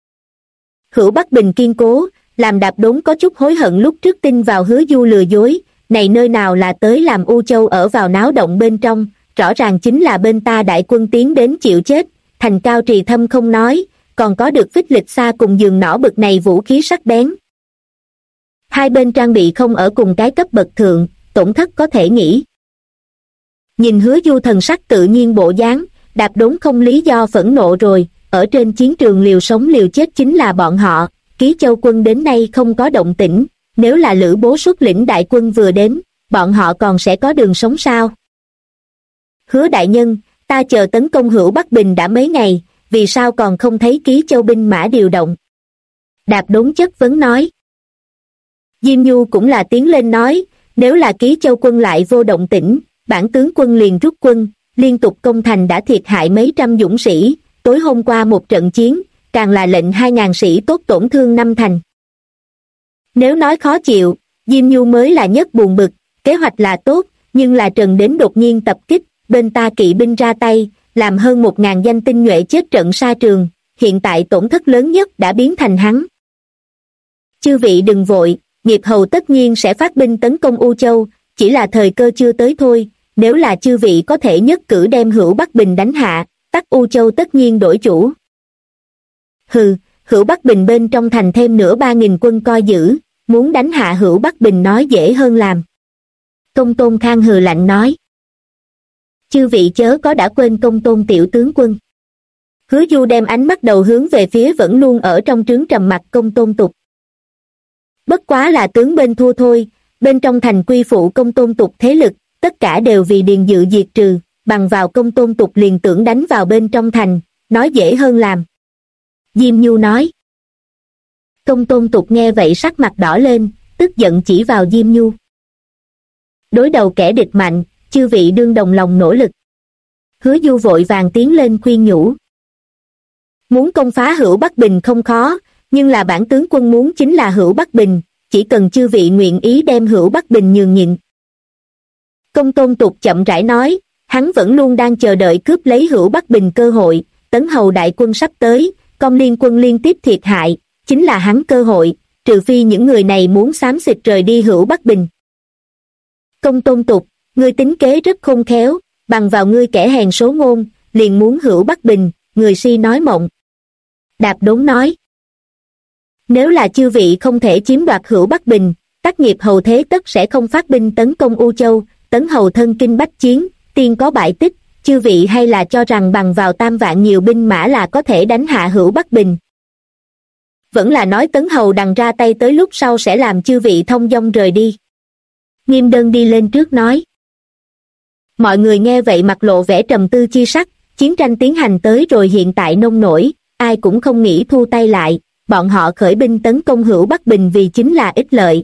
Hữu Bắc Bình kiên cố, làm Đạp Đốn có chút hối hận lúc trước tin vào Hứa Du lừa dối, này nơi nào là tới làm U Châu ở vào náo động bên trong, rõ ràng chính là bên ta đại quân tiến đến chịu chết, thành Cao Trì Thâm không nói, còn có được Phích Lịch Xa cùng giường nỏ bực này vũ khí sắc bén. Hai bên trang bị không ở cùng cái cấp bậc thượng, tổn thất có thể nghĩ. Nhìn Hứa Du thần sắc tự nhiên bộ dáng, Đạp Đốn không lý do phẫn nộ rồi, ở trên chiến trường liều sống liều chết chính là bọn họ, Ký Châu quân đến nay không có động tĩnh, nếu là Lữ Bố xuất lĩnh đại quân vừa đến, bọn họ còn sẽ có đường sống sao? Hứa đại nhân, ta chờ tấn công Hữu Bắc Bình đã mấy ngày, vì sao còn không thấy Ký Châu binh mã điều động? Đạp Đốn chất vấn nói. Diêm Nhu cũng là tiến lên nói, nếu là Ký Châu quân lại vô động tĩnh, bản tướng quân liền rút quân, liên tục công thành đã thiệt hại mấy trăm dũng sĩ, tối hôm qua một trận chiến, càng là lệnh 2000 sĩ tốt tổn thương 5 thành. Nếu nói khó chịu, Diêm Nhu mới là nhất buồn bực, kế hoạch là tốt, nhưng là Trần đến đột nhiên tập kích, bên ta kỵ binh ra tay, làm hơn 1000 danh tinh nhuệ chết trận sa trường, hiện tại tổn thất lớn nhất đã biến thành hắn. Chư vị đừng vội, Nghiệp Hầu tất nhiên sẽ phát binh tấn công U Châu, chỉ là thời cơ chưa tới thôi, nếu là chư vị có thể nhất cử đem Hữu Bắc Bình đánh hạ, tắc U Châu tất nhiên đổi chủ. Hừ, Hữu Bắc Bình bên trong thành thêm nữa 3000 quân coi giữ, muốn đánh hạ Hữu Bắc Bình nói dễ hơn làm. Công Tôn Khang hừ lạnh nói. Chư vị chớ có đã quên Công Tôn tiểu tướng quân. Hứa Du đem ánh mắt đầu hướng về phía vẫn luôn ở trong trướng trầm mặc Công Tôn Tục. Bất quá là tướng bên thua thôi, bên trong thành quy phụ Công Tôn Tục thế lực, tất cả đều vì Điền Dự diệt trừ, bằng vào Công Tôn Tục liền tưởng đánh vào bên trong thành, nói dễ hơn làm. Diêm Nhu nói. Công Tôn Tục nghe vậy sắc mặt đỏ lên, tức giận chỉ vào Diêm Nhu. Đối đầu kẻ địch mạnh, chư vị đương đồng lòng nỗ lực. Hứa Du vội vàng tiến lên khuyên nhủ. Muốn công phá Hữu Bắc Bình không khó, nhưng là bản tướng quân muốn chính là Hữu Bắc Bình, chỉ cần chư vị nguyện ý đem Hữu Bắc Bình nhường nhịn. Công Tôn Tục chậm rãi nói, hắn vẫn luôn đang chờ đợi cướp lấy Hữu Bắc Bình cơ hội, Tấn Hầu đại quân sắp tới, Công liên quân liên tiếp thiệt hại, chính là hắn cơ hội, trừ phi những người này muốn xám xịt rời đi Hữu Bắc Bình. Công Tôn Tục, ngươi tính kế rất khôn khéo, bằng vào ngươi kẻ hèn số ngôn, liền muốn Hữu Bắc Bình, người si nói mộng. Đạp Đốn nói. Nếu là chư vị không thể chiếm đoạt Hữu Bắc Bình, Tắc Nghiệp Hầu thế tất sẽ không phát binh tấn công U Châu, Tấn Hầu thân kinh bách chiến, tiên có bại tích, chư vị hay là cho rằng bằng vào 3 vạn nhiều binh mã là có thể đánh hạ Hữu Bắc Bình. Vẫn là nói Tấn Hầu đằng ra tay tới lúc sau sẽ làm chư vị thông dong rời đi. Nghiêm Đơn đi lên trước nói. Mọi người nghe vậy mặt lộ vẻ trầm tư chi sắc, chiến tranh tiến hành tới rồi hiện tại nông nổi, ai cũng không nghĩ thu tay lại, bọn họ khởi binh tấn công Hữu Bắc Bình vì chính là ích lợi.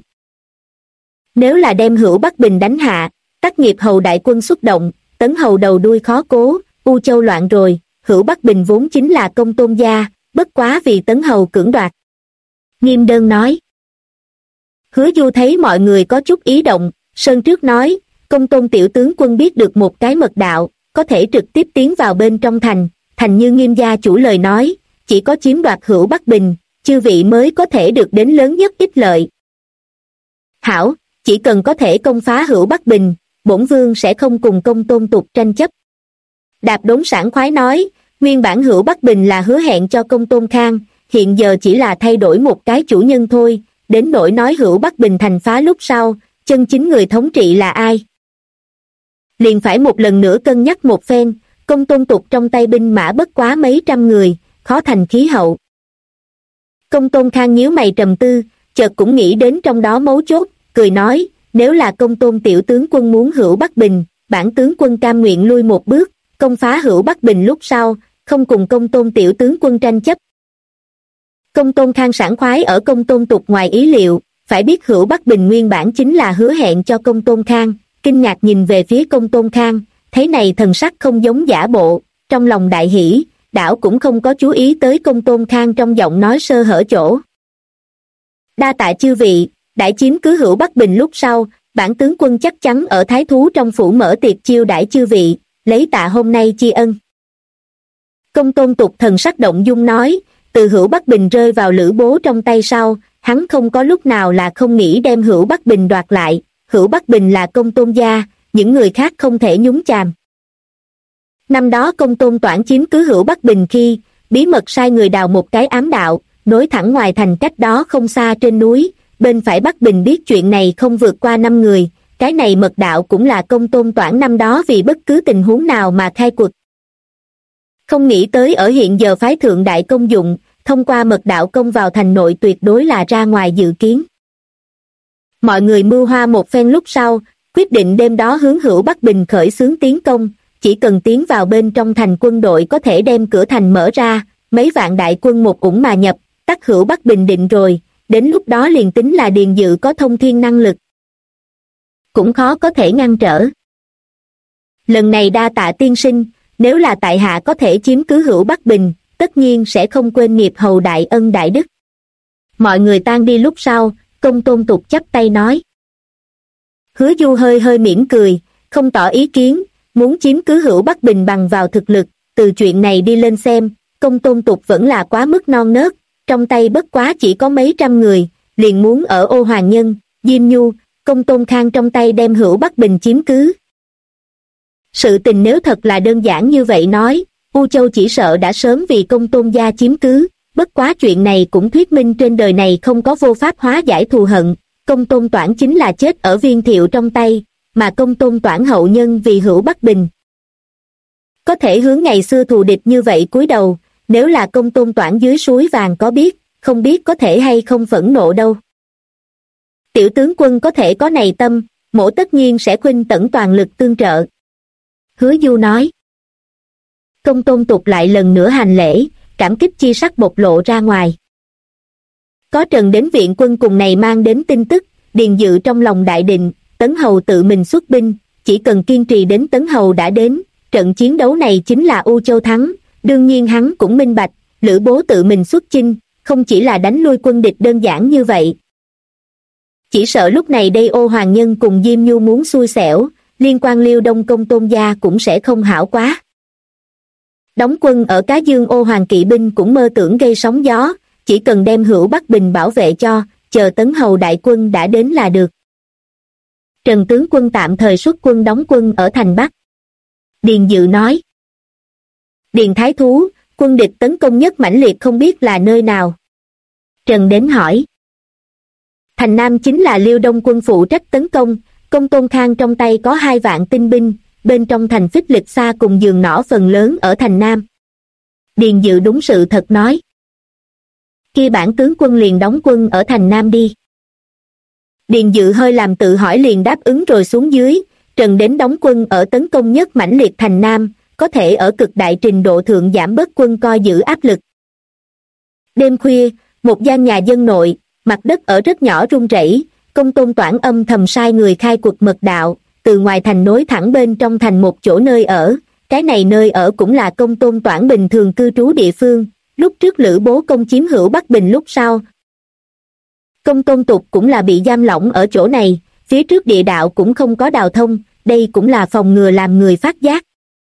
Nếu là đem Hữu Bắc Bình đánh hạ, Tắc Nghiệp Hầu đại quân xuất động, Tấn Hầu đầu đuôi khó cố, U Châu loạn rồi, Hữu Bắc Bình vốn chính là Công Tôn gia, bất quá vì Tấn Hầu cưỡng đoạt. Nghiêm Đơn nói. Hứa Du thấy mọi người có chút ý động, sơn trước nói, Công Tôn tiểu tướng quân biết được một cái mật đạo, có thể trực tiếp tiến vào bên trong thành, thành như Nghiêm gia chủ lời nói, chỉ có chiếm đoạt Hữu Bắc Bình, chư vị mới có thể được đến lớn nhất ích lợi. Hảo, chỉ cần có thể công phá Hữu Bắc Bình, bổn vương sẽ không cùng Công Tôn Tục tranh chấp. Đạp Đốn sảng khoái nói, nguyên bản Hữu Bắc Bình là hứa hẹn cho Công Tôn Khang, hiện giờ chỉ là thay đổi một cái chủ nhân thôi, đến nỗi nói Hữu Bắc Bình thành phá lúc sau, chân chính người thống trị là ai? Liền phải một lần nữa cân nhắc một phen, Công Tôn Tục trong tay binh mã bất quá mấy trăm người, khó thành khí hậu. Công Tôn Khang nhíu mày trầm tư, chợt cũng nghĩ đến trong đó mấu chốt, cười nói, nếu là Công Tôn tiểu tướng quân muốn Hữu Bắc Bình, bản tướng quân cam nguyện lui một bước, công phá Hữu Bắc Bình lúc sau, không cùng Công Tôn tiểu tướng quân tranh chấp. Công Tôn Khang sảng khoái ở Công Tôn Tục ngoài ý liệu, phải biết Hữu Bắc Bình nguyên bản chính là hứa hẹn cho Công Tôn Khang, kinh ngạc nhìn về phía Công Tôn Khang, thấy này thần sắc không giống giả bộ, trong lòng đại hỉ, đảo cũng không có chú ý tới Công Tôn Khang trong giọng nói sơ hở chỗ. Đa tạ chư vị, đãi chiếm cứ Hữu Bắc Bình lúc sau, bản tướng quân chắc chắn ở Thái Thú trong phủ mở tiệc chiêu đãi chư vị, lấy tạ hôm nay tri ân. Công Tôn Tục thần sắc động dung nói, từ Hữu Bắc Bình rơi vào Lữ Bố trong tay sau, hắn không có lúc nào là không nghĩ đem Hữu Bắc Bình đoạt lại, Hữu Bắc Bình là Công Tôn gia, những người khác không thể nhúng chàm. Năm đó Công Tôn Toản chiếm cứ Hữu Bắc Bình khi, bí mật sai người đào một cái ám đạo, nối thẳng ngoài thành cách đó không xa trên núi, bên phải Bắc Bình biết chuyện này không vượt qua 5 người, cái này mật đạo cũng là Công Tôn Toản năm đó vì bất cứ tình huống nào mà khai quật. Không nghĩ tới ở hiện giờ phái thượng đại công dụng, thông qua mật đạo công vào thành nội tuyệt đối là ra ngoài dự kiến. Mọi người mưu hoa một phen lúc sau, quyết định đêm đó hướng Hữu Bắc Bình khởi xướng tiến công, chỉ cần tiến vào bên trong thành quân đội có thể đem cửa thành mở ra, mấy vạn đại quân một ủng mà nhập, tắc Hữu Bắc Bình định rồi, đến lúc đó liền tính là Điền Dự có thông thiên năng lực, cũng khó có thể ngăn trở. Lần này đa tạ tiên sinh, nếu là tại hạ có thể chiếm cứ Hữu Bắc Bình, tất nhiên sẽ không quên nghiệp hầu đại ân đại đức. Mọi người tan đi lúc sau, Công Tôn Tục chắp tay nói. Hứa Du hơi hơi mỉm cười, không tỏ ý kiến, muốn chiếm cứ Hữu Bắc Bình bằng vào thực lực, từ chuyện này đi lên xem, Công Tôn Tục vẫn là quá mức non nớt, trong tay bất quá chỉ có mấy trăm người, liền muốn ở Ô Hoàng Nhân, Diêm Nhu, Công Tôn Khang trong tay đem Hữu Bắc Bình chiếm cứ. Sự tình nếu thật là đơn giản như vậy nói, U Châu chỉ sợ đã sớm vì Công Tôn gia chiếm cứ, bất quá chuyện này cũng thuyết minh trên đời này không có vô pháp hóa giải thù hận, Công Tôn Toản chính là chết ở Viên Thiệu trong tay, mà Công Tôn Toản hậu nhân vì Hữu Bắc Bình. Có thể hướng ngày xưa thù địch như vậy cúi đầu, nếu là Công Tôn Toản dưới suối vàng có biết, không biết có thể hay không phẫn nộ đâu. Tiểu tướng quân có thể có này tâm, mỗ tất nhiên sẽ khuynh tẩn toàn lực tương trợ. Hứa Du nói. Công Tôn Tục lại lần nữa hành lễ, cảm kích chi sắc bộc lộ ra ngoài. Có Trần đến viện quân cùng này mang đến tin tức, Điền Dự trong lòng đại định, Tấn Hầu tự mình xuất binh, chỉ cần kiên trì đến Tấn Hầu đã đến, trận chiến đấu này chính là U Châu thắng, đương nhiên hắn cũng minh bạch, Lữ Bố tự mình xuất chinh, không chỉ là đánh lui quân địch đơn giản như vậy. Chỉ sợ lúc này đây Ô Hoàng Nhân cùng Diêm Nhu muốn xui xẻo, liên quan Liêu Đông Công Tôn gia cũng sẽ không hảo quá. Đóng quân ở Cá Dương Ô Hoàng kỵ binh cũng mơ tưởng gây sóng gió, chỉ cần đem Hữu Bắc Bình bảo vệ cho, chờ Tấn Hầu đại quân đã đến là được. Trần tướng quân tạm thời xuất quân đóng quân ở thành Bắc. Điền Dự nói. Điền Thái Thú, quân địch tấn công nhất mãnh liệt không biết là nơi nào. Trần đến hỏi. Thành Nam chính là Liêu Đông quân phụ trách tấn công, Công Tôn Khang trong tay có 2 vạn tinh binh, bên trong thành Phích Lịch Sa cùng giường nỏ phần lớn ở thành Nam. Điền Dự đúng sự thật nói. Kia bản tướng quân liền đóng quân ở thành Nam đi. Điền Dự hơi làm tự hỏi liền đáp ứng rồi xuống dưới, Trần đến đóng quân ở tấn công nhất mãnh liệt thành Nam, có thể ở cực đại trình độ thượng giảm bớt quân coi giữ áp lực. Đêm khuya, một gian nhà dân nội, mặt đất ở rất nhỏ rung rẩy, Công Tôn Toản âm thầm sai người khai quật mật đạo, từ ngoài thành nối thẳng bên trong thành một chỗ nơi ở, cái này nơi ở cũng là Công Tôn Toản bình thường cư trú địa phương, lúc trước Lữ Bố công chiếm Hữu Bắc Bình lúc sau. Công Tôn Tục cũng là bị giam lỏng ở chỗ này, phía trước địa đạo cũng không có đào thông, đây cũng là phòng ngừa làm người phát giác.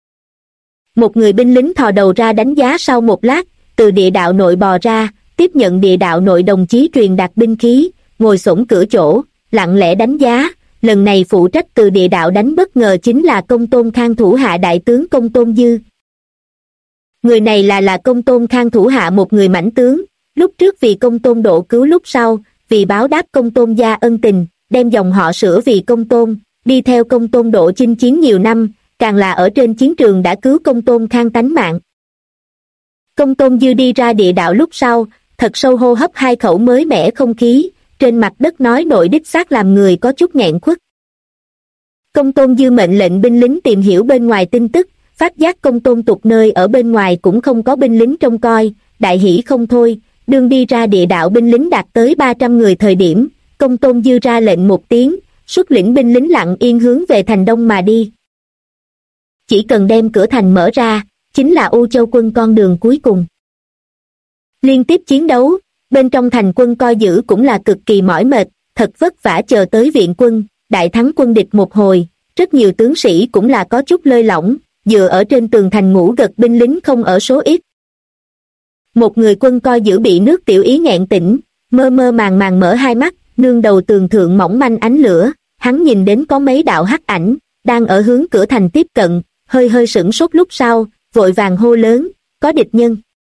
Một người binh lính thò đầu ra đánh giá sau một lát, từ địa đạo nội bò ra, tiếp nhận địa đạo nội đồng chí truyền đạt binh khí, ngồi xổm cửa chỗ, lặng lẽ đánh giá. Lần này phụ trách từ địa đạo đánh bất ngờ chính là Công Tôn Khang thủ hạ đại tướng Công Tôn Dư. Người này là Công Tôn Khang thủ hạ một người mãnh tướng, lúc trước vì Công Tôn Độ cứu, lúc sau vì báo đáp Công Tôn gia ân tình, đem dòng họ sửa vì Công Tôn, đi theo Công Tôn Độ chinh chiến nhiều năm, càng là ở trên chiến trường đã cứu Công Tôn Khang tánh mạng. Công Tôn Dư đi ra địa đạo lúc sau, thật sâu hô hấp hai khẩu mới mẻ không khí, trên mặt đất nói nội đích xác làm người có chút nghẹn khuất. Công Tôn Dư mệnh lệnh binh lính tìm hiểu bên ngoài tin tức, phát giác Công Tôn Tục nơi ở bên ngoài cũng không có binh lính trông coi, đại hỷ không thôi. Đương đi ra địa đạo binh lính đạt tới 300 người thời điểm, Công Tôn Dư ra lệnh một tiếng, xuất lĩnh binh lính lặng yên hướng về thành đông mà đi. Chỉ cần đem cửa thành mở ra, chính là U Châu quân con đường cuối cùng. Liên tiếp chiến đấu, bên trong thành quân coi giữ cũng là cực kỳ mỏi mệt, thật vất vả chờ tới viện quân, đại thắng quân địch một hồi, rất nhiều tướng sĩ cũng là có chút lơi lỏng, dựa ở trên tường thành ngủ gật binh lính không ở số ít. Một người quân coi giữ bị nước tiểu ý nghẹn tỉnh, mơ mơ màng màng mở hai mắt, nương đầu tường thượng mỏng manh ánh lửa, hắn nhìn đến có mấy đạo hắc ảnh, đang ở hướng cửa thành tiếp cận, hơi hơi sửng sốt lúc sau, vội vàng hô lớn, có địch nhân.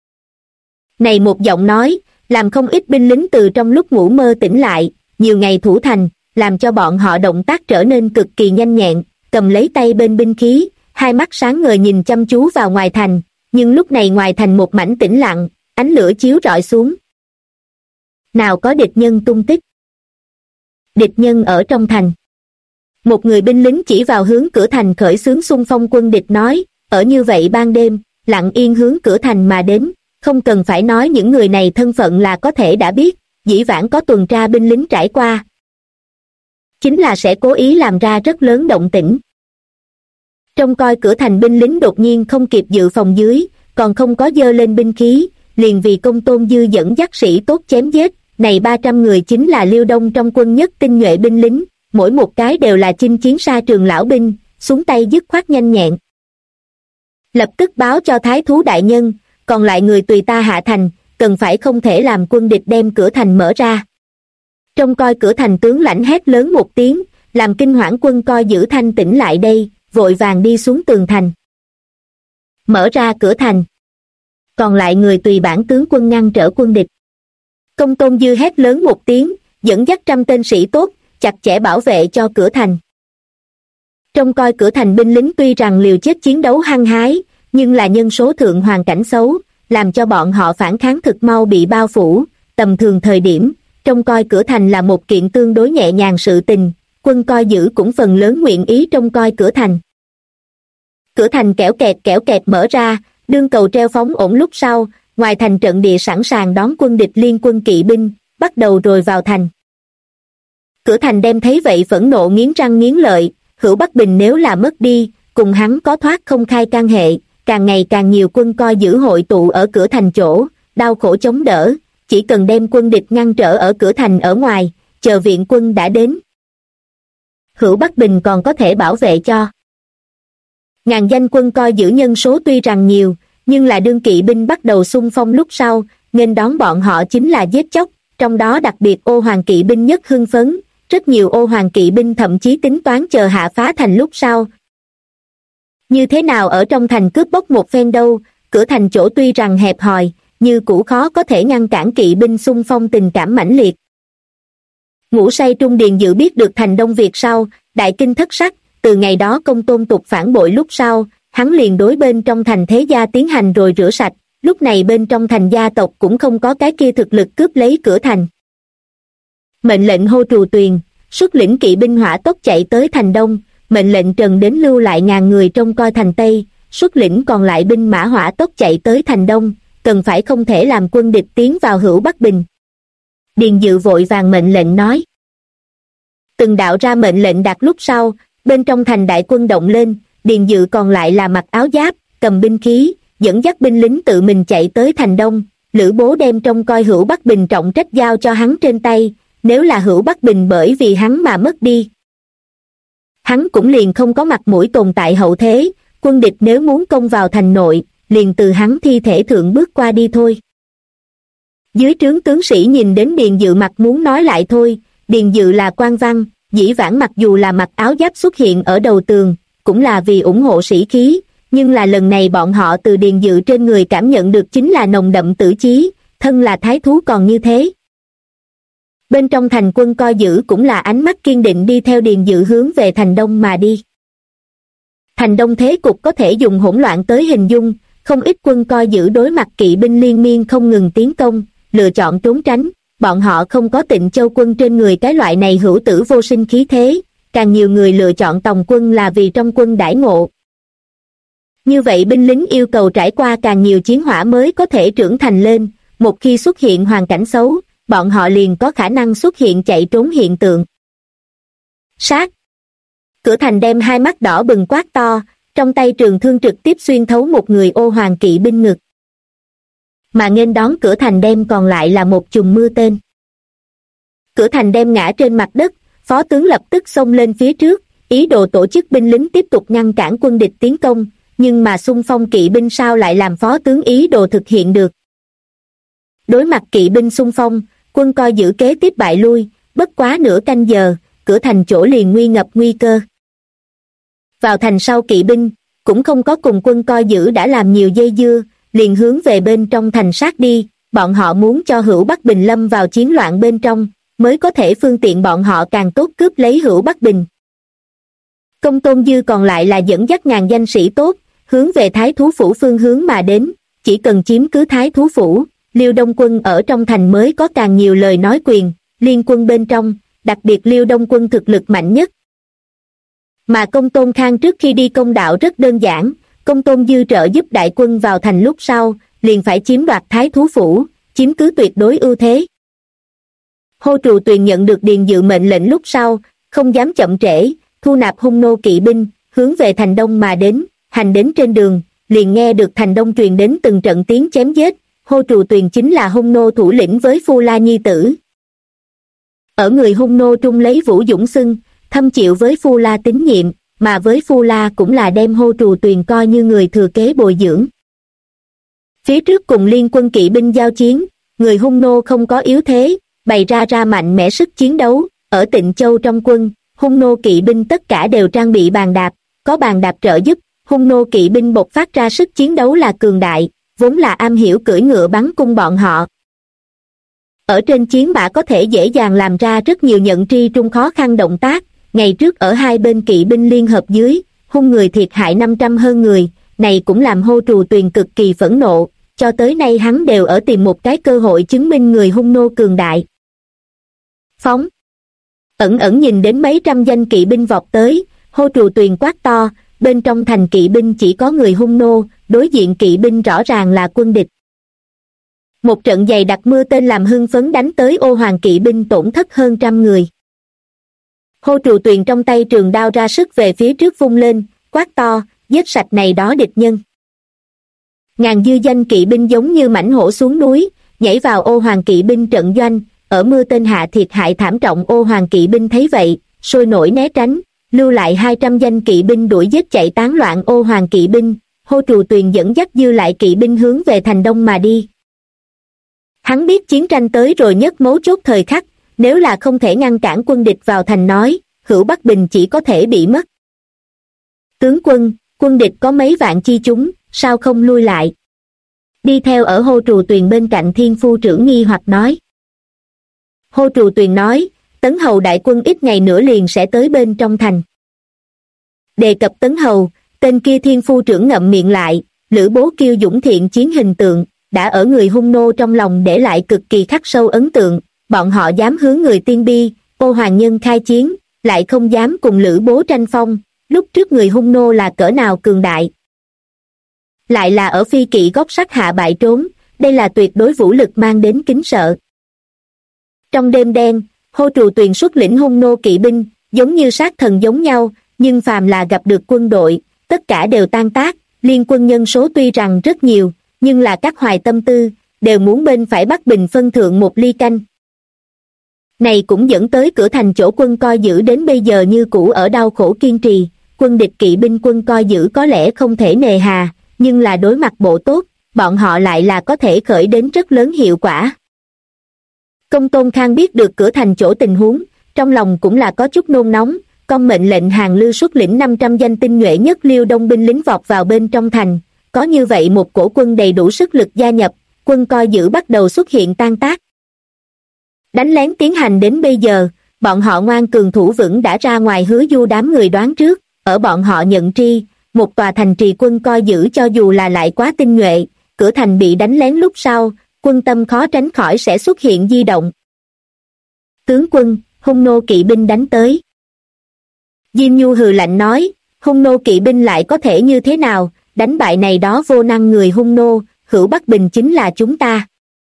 Này một giọng nói, làm không ít binh lính từ trong lúc ngủ mơ tỉnh lại, nhiều ngày thủ thành, làm cho bọn họ động tác trở nên cực kỳ nhanh nhẹn, cầm lấy tay bên binh khí, hai mắt sáng ngời nhìn chăm chú vào ngoài thành, nhưng lúc này ngoài thành một mảnh tĩnh lặng, ánh lửa chiếu rọi xuống. Nào có địch nhân tung tích. Địch nhân ở trong thành. Một người binh lính chỉ vào hướng cửa thành khởi xướng xung phong quân địch nói, ở như vậy ban đêm, lặng yên hướng cửa thành mà đến, không cần phải nói những người này thân phận là có thể đã biết, dĩ vãng có tuần tra binh lính trải qua. Chính là sẽ cố ý làm ra rất lớn động tĩnh. Trông coi cửa thành binh lính đột nhiên không kịp dự phòng dưới, còn không có giơ lên binh khí, liền vì Công Tôn Dư dẫn dắt sĩ tốt chém giết, này 300 người chính là Liêu Đông trong quân nhất tinh nhuệ binh lính, mỗi một cái đều là chinh chiến xa trường lão binh, xuống tay dứt khoát nhanh nhẹn. Lập tức báo cho Thái thú đại nhân, còn lại người tùy ta hạ thành, cần phải không thể làm quân địch đem cửa thành mở ra. Trông coi cửa thành tướng lãnh hét lớn một tiếng, làm kinh hoảng quân coi giữ thanh tĩnh lại đây, vội vàng đi xuống tường thành. Mở ra cửa thành. Còn lại người tùy bản tướng quân ngăn trở quân địch. Công Tôn Dư hét lớn một tiếng, dẫn dắt 100 tên sĩ tốt, chặt chẽ bảo vệ cho cửa thành. Trông coi cửa thành binh lính tuy rằng liều chết chiến đấu hăng hái, nhưng là nhân số thượng hoàn cảnh xấu, làm cho bọn họ phản kháng thực mau bị bao phủ. Tầm thường thời điểm, trông coi cửa thành là một kiện tương đối nhẹ nhàng sự tình, quân coi giữ cũng phần lớn nguyện ý trông coi cửa thành. Cửa thành kẽo kẹt mở ra, đương cầu treo phóng ổn lúc sau, ngoài thành trận địa sẵn sàng đón quân địch liên quân kỵ binh, bắt đầu rồi vào thành. Cửa thành đem thấy vậy phẫn nộ nghiến răng nghiến lợi, Hữu Bắc Bình nếu là mất đi, cùng hắn có thoát không khai can hệ, càng ngày càng nhiều quân coi giữ hội tụ ở cửa thành chỗ, đau khổ chống đỡ, chỉ cần đem quân địch ngăn trở ở cửa thành ở ngoài, chờ viện quân đã đến. Hữu Bắc Bình còn có thể bảo vệ cho. Ngàn danh quân coi giữ nhân số tuy rằng nhiều, nhưng là đương kỵ binh bắt đầu xung phong lúc sau, nghênh đón bọn họ chính là giết chóc, trong đó đặc biệt Ô Hoàng kỵ binh nhất hưng phấn, rất nhiều Ô Hoàng kỵ binh thậm chí tính toán chờ hạ phá thành lúc sau. Như thế nào ở trong thành cướp bóc một phen đâu, cửa thành chỗ tuy rằng hẹp hòi, như cũ khó có thể ngăn cản kỵ binh xung phong tình cảm mãnh liệt. Ngủ say Trung Điền Dự biết được thành Đông Việt sau, đại kinh thất sắc, từ ngày đó Công Tôn Tục phản bội lúc sau, hắn liền đối bên trong thành thế gia tiến hành rồi rửa sạch, lúc này bên trong thành gia tộc cũng không có cái kia thực lực cướp lấy cửa thành. Mệnh lệnh Hô Trù Tuyền, xuất lĩnh kỵ binh hỏa tốc chạy tới thành Đông, mệnh lệnh Trần đến lưu lại 1000 người trông coi thành Tây, xuất lĩnh còn lại binh mã hỏa tốc chạy tới thành Đông, cần phải không thể làm quân địch tiến vào Hữu Bắc Bình. Điền Dự vội vàng mệnh lệnh nói. Từng đạo ra mệnh lệnh đạt lúc sau, bên trong thành đại quân động lên, Điền Dự còn lại là mặc áo giáp, cầm binh khí, dẫn dắt binh lính tự mình chạy tới thành Đông. Lữ Bố đem trông coi Hữu Bắc Bình trọng trách giao cho hắn trên tay, nếu là Hữu Bắc Bình bởi vì hắn mà mất đi, hắn cũng liền không có mặt mũi tồn tại hậu thế, quân địch nếu muốn công vào thành nội, liền từ hắn thi thể thượng bước qua đi thôi. Dưới trướng tướng sĩ nhìn đến Điền Dự mặt muốn nói lại thôi, Điền Dự là quan văn, dĩ vãng mặc dù là mặc áo giáp xuất hiện ở đầu tường, cũng là vì ủng hộ sĩ khí, nhưng là lần này bọn họ từ Điền Dự trên người cảm nhận được chính là nồng đậm tử chí, thân là thái thú còn như thế. Bên trong thành quân coi giữ cũng là ánh mắt kiên định đi theo Điền Dự hướng về thành đông mà đi. Thành đông thế cục có thể dùng hỗn loạn tới hình dung, không ít quân coi giữ đối mặt kỵ binh liên miên không ngừng tiến công, lựa chọn trốn tránh, bọn họ không có Tịnh Châu quân trên người cái loại này hữu tử vô sinh khí thế, càng nhiều người lựa chọn tòng quân là vì trong quân đãi ngộ. Như vậy binh lính yêu cầu trải qua càng nhiều chiến hỏa mới có thể trưởng thành lên, một khi xuất hiện hoàn cảnh xấu, bọn họ liền có khả năng xuất hiện chạy trốn hiện tượng. Sát! Cửa thành đem hai mắt đỏ bừng quát to, trong tay trường thương trực tiếp xuyên thấu một người ô hoàng kỵ binh ngực. Mà nghênh đón cửa thành đem còn lại là một chùm mưa tên. Cửa thành đem ngã trên mặt đất, phó tướng lập tức xông lên phía trước, ý đồ tổ chức binh lính tiếp tục ngăn cản quân địch tiến công, nhưng mà xung phong kỵ binh sao lại làm phó tướng ý đồ thực hiện được. Đối mặt kỵ binh xung phong, quân coi giữ kế tiếp bại lui, bất quá nửa canh giờ, cửa thành chỗ liền nguy ngập nguy cơ. Vào thành sau kỵ binh, cũng không có cùng quân coi giữ đã làm nhiều dây dưa, liền hướng về bên trong thành sát đi, bọn họ muốn cho Hữu Bắc Bình lâm vào chiến loạn bên trong, mới có thể phương tiện bọn họ càng tốt cướp lấy Hữu Bắc Bình. Công Tôn Dư còn lại là dẫn dắt ngàn danh sĩ tốt, hướng về Thái Thú Phủ phương hướng mà đến, chỉ cần chiếm cứ Thái Thú Phủ, Liêu Đông Quân ở trong thành mới có càng nhiều lời nói quyền, liên quân bên trong, đặc biệt Liêu Đông Quân thực lực mạnh nhất. Mà Công Tôn Khang trước khi đi công đạo rất đơn giản, Công Tôn Dư trợ giúp đại quân vào thành lúc sau, liền phải chiếm đoạt Thái Thú Phủ, chiếm cứ tuyệt đối ưu thế. Hô Trù Tuyền nhận được Điền Dự mệnh lệnh lúc sau, không dám chậm trễ, thu nạp hung nô kỵ binh, hướng về thành đông mà đến, hành đến trên đường, liền nghe được thành đông truyền đến từng trận tiếng chém giết, Hô Trù Tuyền chính là hung nô thủ lĩnh với Phu La nhi tử. Ở người hung nô trung lấy Vũ Dũng xưng, thâm chịu với Phu La tín nhiệm, mà với Phu La cũng là đem Hô Trù Tuyền coi như người thừa kế bồi dưỡng. Phía trước cùng liên quân kỵ binh giao chiến, người hung nô không có yếu thế, bày ra mạnh mẽ sức chiến đấu, ở Tịnh Châu trong quân, hung nô kỵ binh tất cả đều trang bị bàn đạp, có bàn đạp trợ giúp, hung nô kỵ binh bộc phát ra sức chiến đấu là cường đại, vốn là am hiểu cưỡi ngựa bắn cung bọn họ. Ở trên chiến mã có thể dễ dàng làm ra rất nhiều nhận tri trung khó khăn động tác, ngày trước ở hai bên kỵ binh liên hợp dưới, hung người thiệt hại 500 hơn người, này cũng làm Hô Trù Tuyền cực kỳ phẫn nộ, cho tới nay hắn đều ở tìm một cái cơ hội chứng minh người hung nô cường đại. Phóng! Ẩn nhìn đến mấy trăm danh kỵ binh vọt tới, Hô Trù Tuyền quát to, bên trong thành kỵ binh chỉ có người hung nô, đối diện kỵ binh rõ ràng là quân địch. Một trận dày đặc mưa tên làm hưng phấn đánh tới ô hoàng kỵ binh tổn thất hơn trăm người. Hô Trù Tuyền trong tay trường đao ra sức về phía trước vung lên, quát to, giết sạch này đó địch nhân. Ngàn dư danh kỵ binh giống như mãnh hổ xuống núi, nhảy vào ô hoàng kỵ binh trận doanh, ở mưa tên hạ thiệt hại thảm trọng. Ô hoàng kỵ binh thấy vậy, sôi nổi né tránh, lưu lại 200 danh kỵ binh đuổi giết chạy tán loạn ô hoàng kỵ binh. Hô Trù Tuyền dẫn dắt dư lại kỵ binh hướng về thành đông mà đi. Hắn biết chiến tranh tới rồi nhất mấu chốt thời khắc, nếu là không thể ngăn cản quân địch vào thành nói, Hữu Bắc Bình chỉ có thể bị mất. Tướng quân, quân địch có mấy vạn chi chúng, sao không lui lại? Đi theo ở Hô Trù Tuyền bên cạnh Thiên Phu Trưởng nghi hoặc nói. Hô Trù Tuyền nói, Tấn Hầu đại quân ít ngày nữa liền sẽ tới bên trong thành. Đề cập Tấn Hầu, tên kia Thiên Phu Trưởng ngậm miệng lại, Lữ Bố Kiêu dũng thiện chiến hình tượng, đã ở người hung nô trong lòng để lại cực kỳ khắc sâu ấn tượng, bọn họ dám hướng người Tiên Bi, ô hoàng nhân khai chiến, lại không dám cùng Lữ Bố tranh phong, lúc trước người hung nô là cỡ nào cường đại. Lại là ở phi kỵ góc sắt hạ bại trốn, đây là tuyệt đối vũ lực mang đến kính sợ. Trong đêm đen, Hô Trù Tuyền xuất lĩnh hung nô kỵ binh, giống như sát thần giống nhau, nhưng phàm là gặp được quân đội, tất cả đều tan tác, liên quân nhân số tuy rằng rất nhiều, nhưng là các hoài tâm tư, đều muốn bên phải Bắc Bình phân thượng một ly canh. Này cũng dẫn tới cửa thành chỗ quân coi giữ đến bây giờ như cũ ở đau khổ kiên trì, quân địch kỵ binh quân coi giữ có lẽ không thể nề hà, nhưng là đối mặt bộ tốt, bọn họ lại là có thể khởi đến rất lớn hiệu quả. Công Tôn Khang biết được cửa thành chỗ tình huống, trong lòng cũng là có chút nôn nóng, con mệnh lệnh Hàn Lưu xuất lĩnh 500 danh tinh nhuệ nhất Liêu Đông binh lính vọt vào bên trong thành, có như vậy một cổ quân đầy đủ sức lực gia nhập, quân coi giữ bắt đầu xuất hiện tan tác. Đánh lén tiến hành đến bây giờ, bọn họ ngoan cường thủ vững đã ra ngoài Hứa Du đám người đoán trước, ở bọn họ nhận tri, một tòa thành trì quân coi giữ cho dù là lại quá tinh nhuệ, cửa thành bị đánh lén lúc sau, quân tâm khó tránh khỏi sẽ xuất hiện di động. Tướng quân, Hung nô kỵ binh đánh tới. Diêm Nhu hừ lạnh nói, Hung nô kỵ binh lại có thể như thế nào, đánh bại này đó vô năng người Hung nô, Hữu Bắc Bình chính là chúng ta.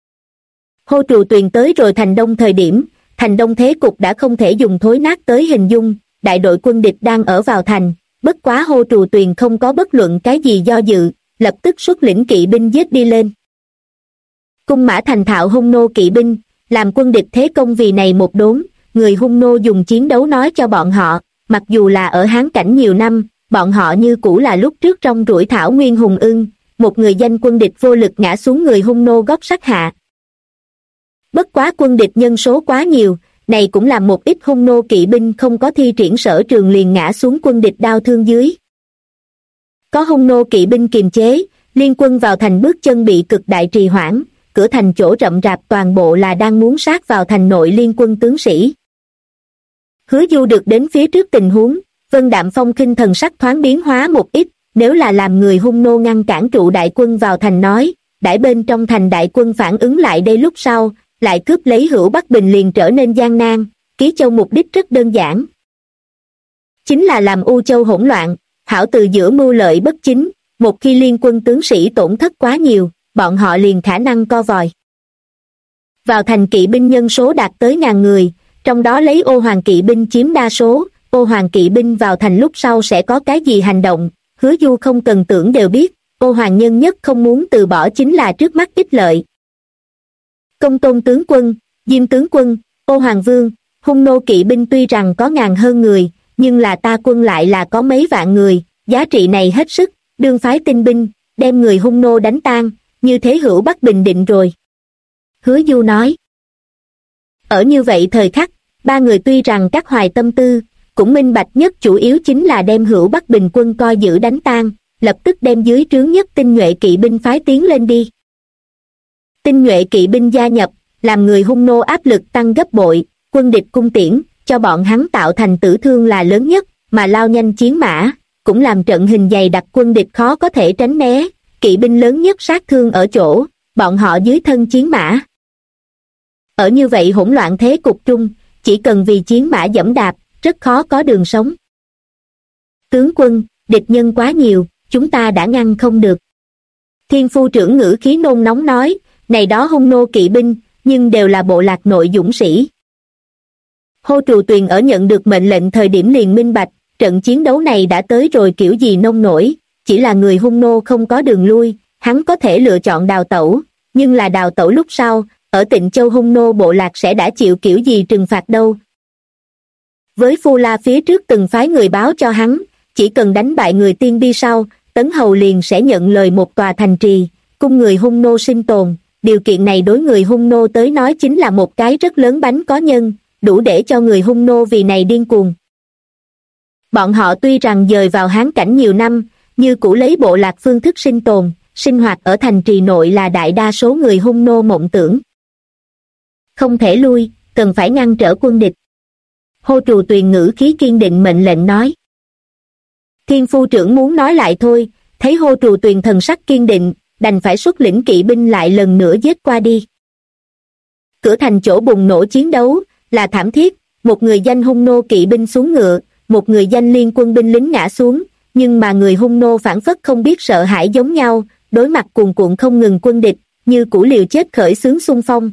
Hô Trù Tuyền tới rồi thành đông thời điểm, thành đông thế cục đã không thể dùng thối nát tới hình dung, đại đội quân địch đang ở vào thành, bất quá Hô Trù Tuyền không có bất luận cái gì do dự, lập tức xuất lĩnh kỵ binh giết đi lên. Cung mã thành thạo Hung nô kỵ binh, làm quân địch thế công vì này một đốn, người Hung nô dùng chiến đấu nói cho bọn họ, mặc dù là ở Hán cảnh nhiều năm, bọn họ như cũ là lúc trước trong rủi thảo nguyên hùng ưng, một người danh quân địch vô lực ngã xuống người Hung nô gót sắt hạ. Bất quá quân địch nhân số quá nhiều, này cũng làm một ít Hung nô kỵ binh không có thi triển sở trường liền ngã xuống quân địch đau thương dưới. Có Hung nô kỵ binh kiềm chế, liên quân vào thành bước chân bị cực đại trì hoãn, cửa thành chỗ rậm rạp toàn bộ là đang muốn sát vào thành nội liên quân tướng sĩ. Hứa Du được đến phía trước tình huống, Vân Đạm Phong khinh thần sắc thoáng biến hóa một ít, nếu là làm người Hung nô ngăn cản trụ đại quân vào thành nói, đãi bên trong thành đại quân phản ứng lại đây lúc sau, lại cướp lấy Hữu Bắc Bình liền trở nên gian nan, Ký Châu mục đích rất đơn giản. Chính là làm U Châu hỗn loạn, hảo từ giữa mưu lợi bất chính, một khi liên quân tướng sĩ tổn thất quá nhiều, bọn họ liền khả năng co vòi. Vào thành kỵ binh nhân số đạt tới 1000 người, trong đó lấy Ô Hoàng kỵ binh chiếm đa số, Ô Hoàng kỵ binh vào thành lúc sau sẽ có cái gì hành động, Hứa Du không cần tưởng đều biết, Ô Hoàng nhân nhất không muốn từ bỏ chính là trước mắt ích lợi. Công Tôn tướng quân, Diêm tướng quân, Ô Hoàng vương, Hung nô kỵ binh tuy rằng có 1000 hơn người, nhưng là ta quân lại là có mấy vạn người, giá trị này hết sức, đương phái tinh binh, đem người Hung nô đánh tan, như thế Hữu Bắc Bình định rồi. Hứa Du nói. Ở như vậy thời khắc, ba người tuy rằng các hoài tâm tư, cũng minh bạch nhất chủ yếu chính là đem Hữu Bắc Bình quân coi giữ đánh tan, lập tức đem dưới trướng nhất tinh nhuệ kỵ binh phái tiến lên đi. Tinh nhuệ kỵ binh gia nhập, làm người Hung nô áp lực tăng gấp bội, quân địch cung tiễn, cho bọn hắn tạo thành tử thương là lớn nhất, mà lao nhanh chiến mã, cũng làm trận hình dày đặc quân địch khó có thể tránh né, kỵ binh lớn nhất sát thương ở chỗ, bọn họ dưới thân chiến mã. Ở như vậy hỗn loạn thế cục trung, chỉ cần vì chiến mã dẫm đạp, rất khó có đường sống. Tướng quân, địch nhân quá nhiều, chúng ta đã ngăn không được. Thiên Phu trưởng ngữ khí nôn nóng nói, này đó Hung nô kỵ binh, nhưng đều là bộ lạc nội dũng sĩ. Hô Trù Tuyền ở nhận được mệnh lệnh thời điểm liền minh bạch, trận chiến đấu này đã tới rồi kiểu gì nông nổi, chỉ là người Hung nô không có đường lui, hắn có thể lựa chọn đào tẩu, nhưng là đào tẩu lúc sau, ở Tịnh Châu Hung nô bộ lạc sẽ đã chịu kiểu gì trừng phạt đâu. Với Phu La phía trước từng phái người báo cho hắn, chỉ cần đánh bại người Tiên Bi sau, Tấn Hầu liền sẽ nhận lời một tòa thành trì, cung người Hung nô sinh tồn, điều kiện này đối người Hung nô tới nói chính là một cái rất lớn bánh có nhân, đủ để cho người Hung nô vì này điên cuồng. Bọn họ tuy rằng dời vào Hán cảnh nhiều năm, như cũ lấy bộ lạc phương thức sinh tồn, sinh hoạt ở thành trì nội là đại đa số người Hung nô mộng tưởng. Không thể lui, cần phải ngăn trở quân địch. Hô Trù Tuyền ngữ khí kiên định mệnh lệnh nói. Thiên Phu trưởng muốn nói lại thôi, thấy Hô Trù Tuyền thần sắc kiên định, đành phải xuất lĩnh kỵ binh lại lần nữa giết qua đi. Cửa thành chỗ bùng nổ chiến đấu, là thảm thiết, một người danh Hung nô kỵ binh xuống ngựa, một người danh liên quân binh lính ngã xuống, nhưng mà người Hung nô phản phất không biết sợ hãi giống nhau, đối mặt cuồn cuộn không ngừng quân địch, như củ liều chết khởi xướng xung phong.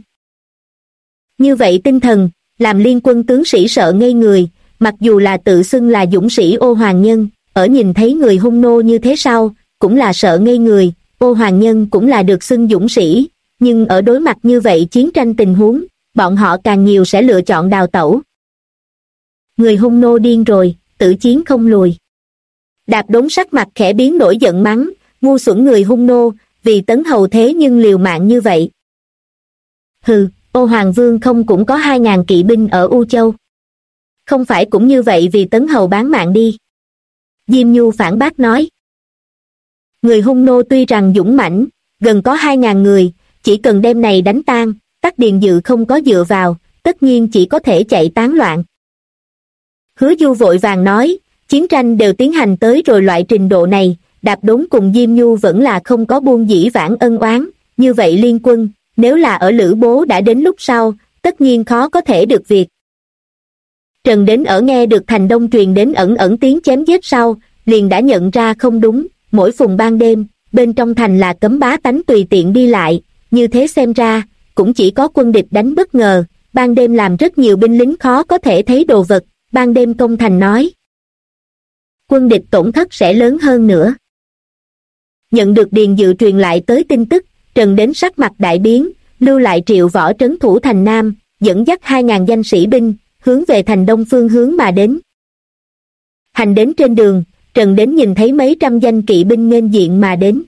Như vậy tinh thần, làm liên quân tướng sĩ sợ ngây người, mặc dù là tự xưng là dũng sĩ Ô Hoàng nhân, ở nhìn thấy người Hung nô như thế sau, cũng là sợ ngây người, Ô Hoàng nhân cũng là được xưng dũng sĩ, nhưng ở đối mặt như vậy chiến tranh tình huống, bọn họ càng nhiều sẽ lựa chọn đào tẩu. Người Hung nô điên rồi, tử chiến không lùi. Đạp Đốn sắc mặt khẽ biến đổi giận mắng, ngu xuẩn người Hung nô, vì Tấn Hầu thế nhưng liều mạng như vậy. Hừ, Ô Hoàng vương không cũng có 2000 kỵ binh ở U Châu. Không phải cũng như vậy vì Tấn Hầu bán mạng đi. Diêm Nhu phản bác nói. Người Hung nô tuy rằng dũng mãnh, gần có 2.000 người, chỉ cần đêm này đánh tan, Tắc Điền Dự không có dựa vào, tất nhiên chỉ có thể chạy tán loạn. Hứa Du vội vàng nói, chiến tranh đều tiến hành tới rồi loại trình độ này, Đạp Đốn cùng Diêm Nhu vẫn là không có buông dĩ vãng ân oán, như vậy liên quân, nếu là ở Lữ Bố đã đến lúc sau, tất nhiên khó có thể được việc. Trần Đến ở nghe được thành đông truyền đến ẩn ẩn tiếng chém giết sau, liền đã nhận ra không đúng, mỗi phùng ban đêm, bên trong thành là cấm bá tánh tùy tiện đi lại, như thế xem ra, cũng chỉ có quân địch đánh bất ngờ, ban đêm làm rất nhiều binh lính khó có thể thấy đồ vật, ban đêm công thành nói. Quân địch tổn thất sẽ lớn hơn nữa. Nhận được Điền Dự truyền lại tới tin tức, Trần Đến sắc mặt đại biến, lưu lại Triệu Võ trấn thủ thành Nam, dẫn dắt 2.000 danh sĩ binh, hướng về thành đông phương hướng mà đến. Hành đến trên đường, Trần Đến nhìn thấy mấy trăm danh kỵ binh nghênh diện mà đến.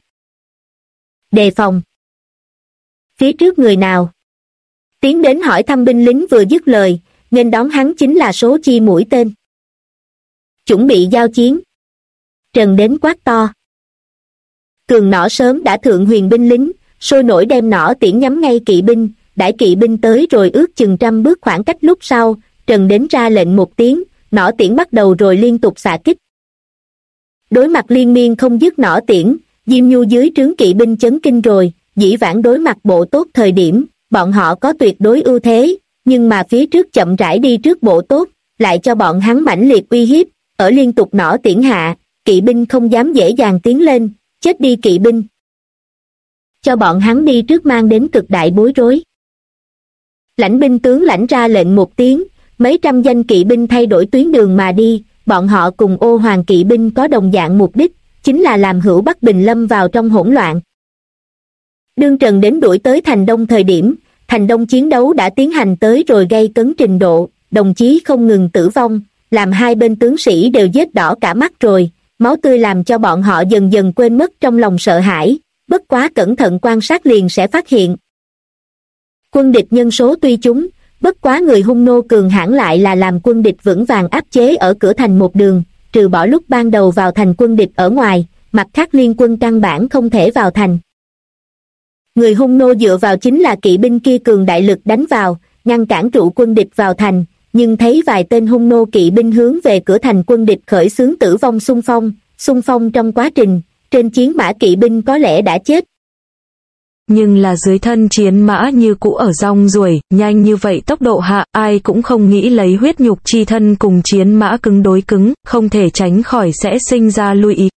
Đề phòng. Phía trước người nào? Tiến đến hỏi thăm binh lính vừa dứt lời, nghênh đón hắn chính là Số Chi mũi tên. Chuẩn bị giao chiến. Trần Đến quát to. Cường nỏ sớm đã thượng huyền binh lính, sôi nổi đem nỏ tiễn nhắm ngay kỵ binh, đãi kỵ binh tới rồi ước chừng 100 bước khoảng cách lúc sau, Trần Đến ra lệnh một tiếng, nỏ tiễn bắt đầu rồi liên tục xạ kích. Đối mặt liên miên không dứt nỏ tiễn, Diêm Nhu dưới trướng kỵ binh chấn kinh rồi, dĩ vãng đối mặt bộ tốt thời điểm, bọn họ có tuyệt đối ưu thế, nhưng mà phía trước chậm rãi đi trước bộ tốt, lại cho bọn hắn mãnh liệt uy hiếp, ở liên tục nỏ tiễn hạ, kỵ binh không dám dễ dàng tiến lên, chết đi kỵ binh. Cho bọn hắn đi trước mang đến cực đại bối rối. Lãnh binh tướng lãnh ra lệnh một tiếng, mấy trăm danh kỵ binh thay đổi tuyến đường mà đi, bọn họ cùng Ô Hoàng kỵ binh có đồng dạng mục đích, chính là làm Hữu Bắc Bình lâm vào trong hỗn loạn. Đương Trần Đến đuổi tới thành đông thời điểm, thành đông chiến đấu đã tiến hành tới rồi gây cấn trình độ, đồng chí không ngừng tử vong, làm hai bên tướng sĩ đều giết đỏ cả mắt rồi, máu tươi làm cho bọn họ dần dần quên mất trong lòng sợ hãi, bất quá cẩn thận quan sát liền sẽ phát hiện. Quân địch nhân số tuy chúng, bất quá người Hung nô cường hãn lại là làm quân địch vững vàng áp chế ở cửa thành một đường, trừ bỏ lúc ban đầu vào thành quân địch ở ngoài, mặt khác liên quân căn bản không thể vào thành. Người Hung nô dựa vào chính là kỵ binh kia cường đại lực đánh vào, ngăn cản trụ quân địch vào thành, nhưng thấy vài tên Hung nô kỵ binh hướng về cửa thành quân địch khởi xướng tử vong xung phong trong quá trình, trên chiến mã kỵ binh có lẽ đã chết. Nhưng là dưới thân chiến mã như cũ ở rong ruổi, nhanh như vậy tốc độ hạ, ai cũng không nghĩ lấy huyết nhục chi thân cùng chiến mã cứng đối cứng, không thể tránh khỏi sẽ sinh ra lui ý,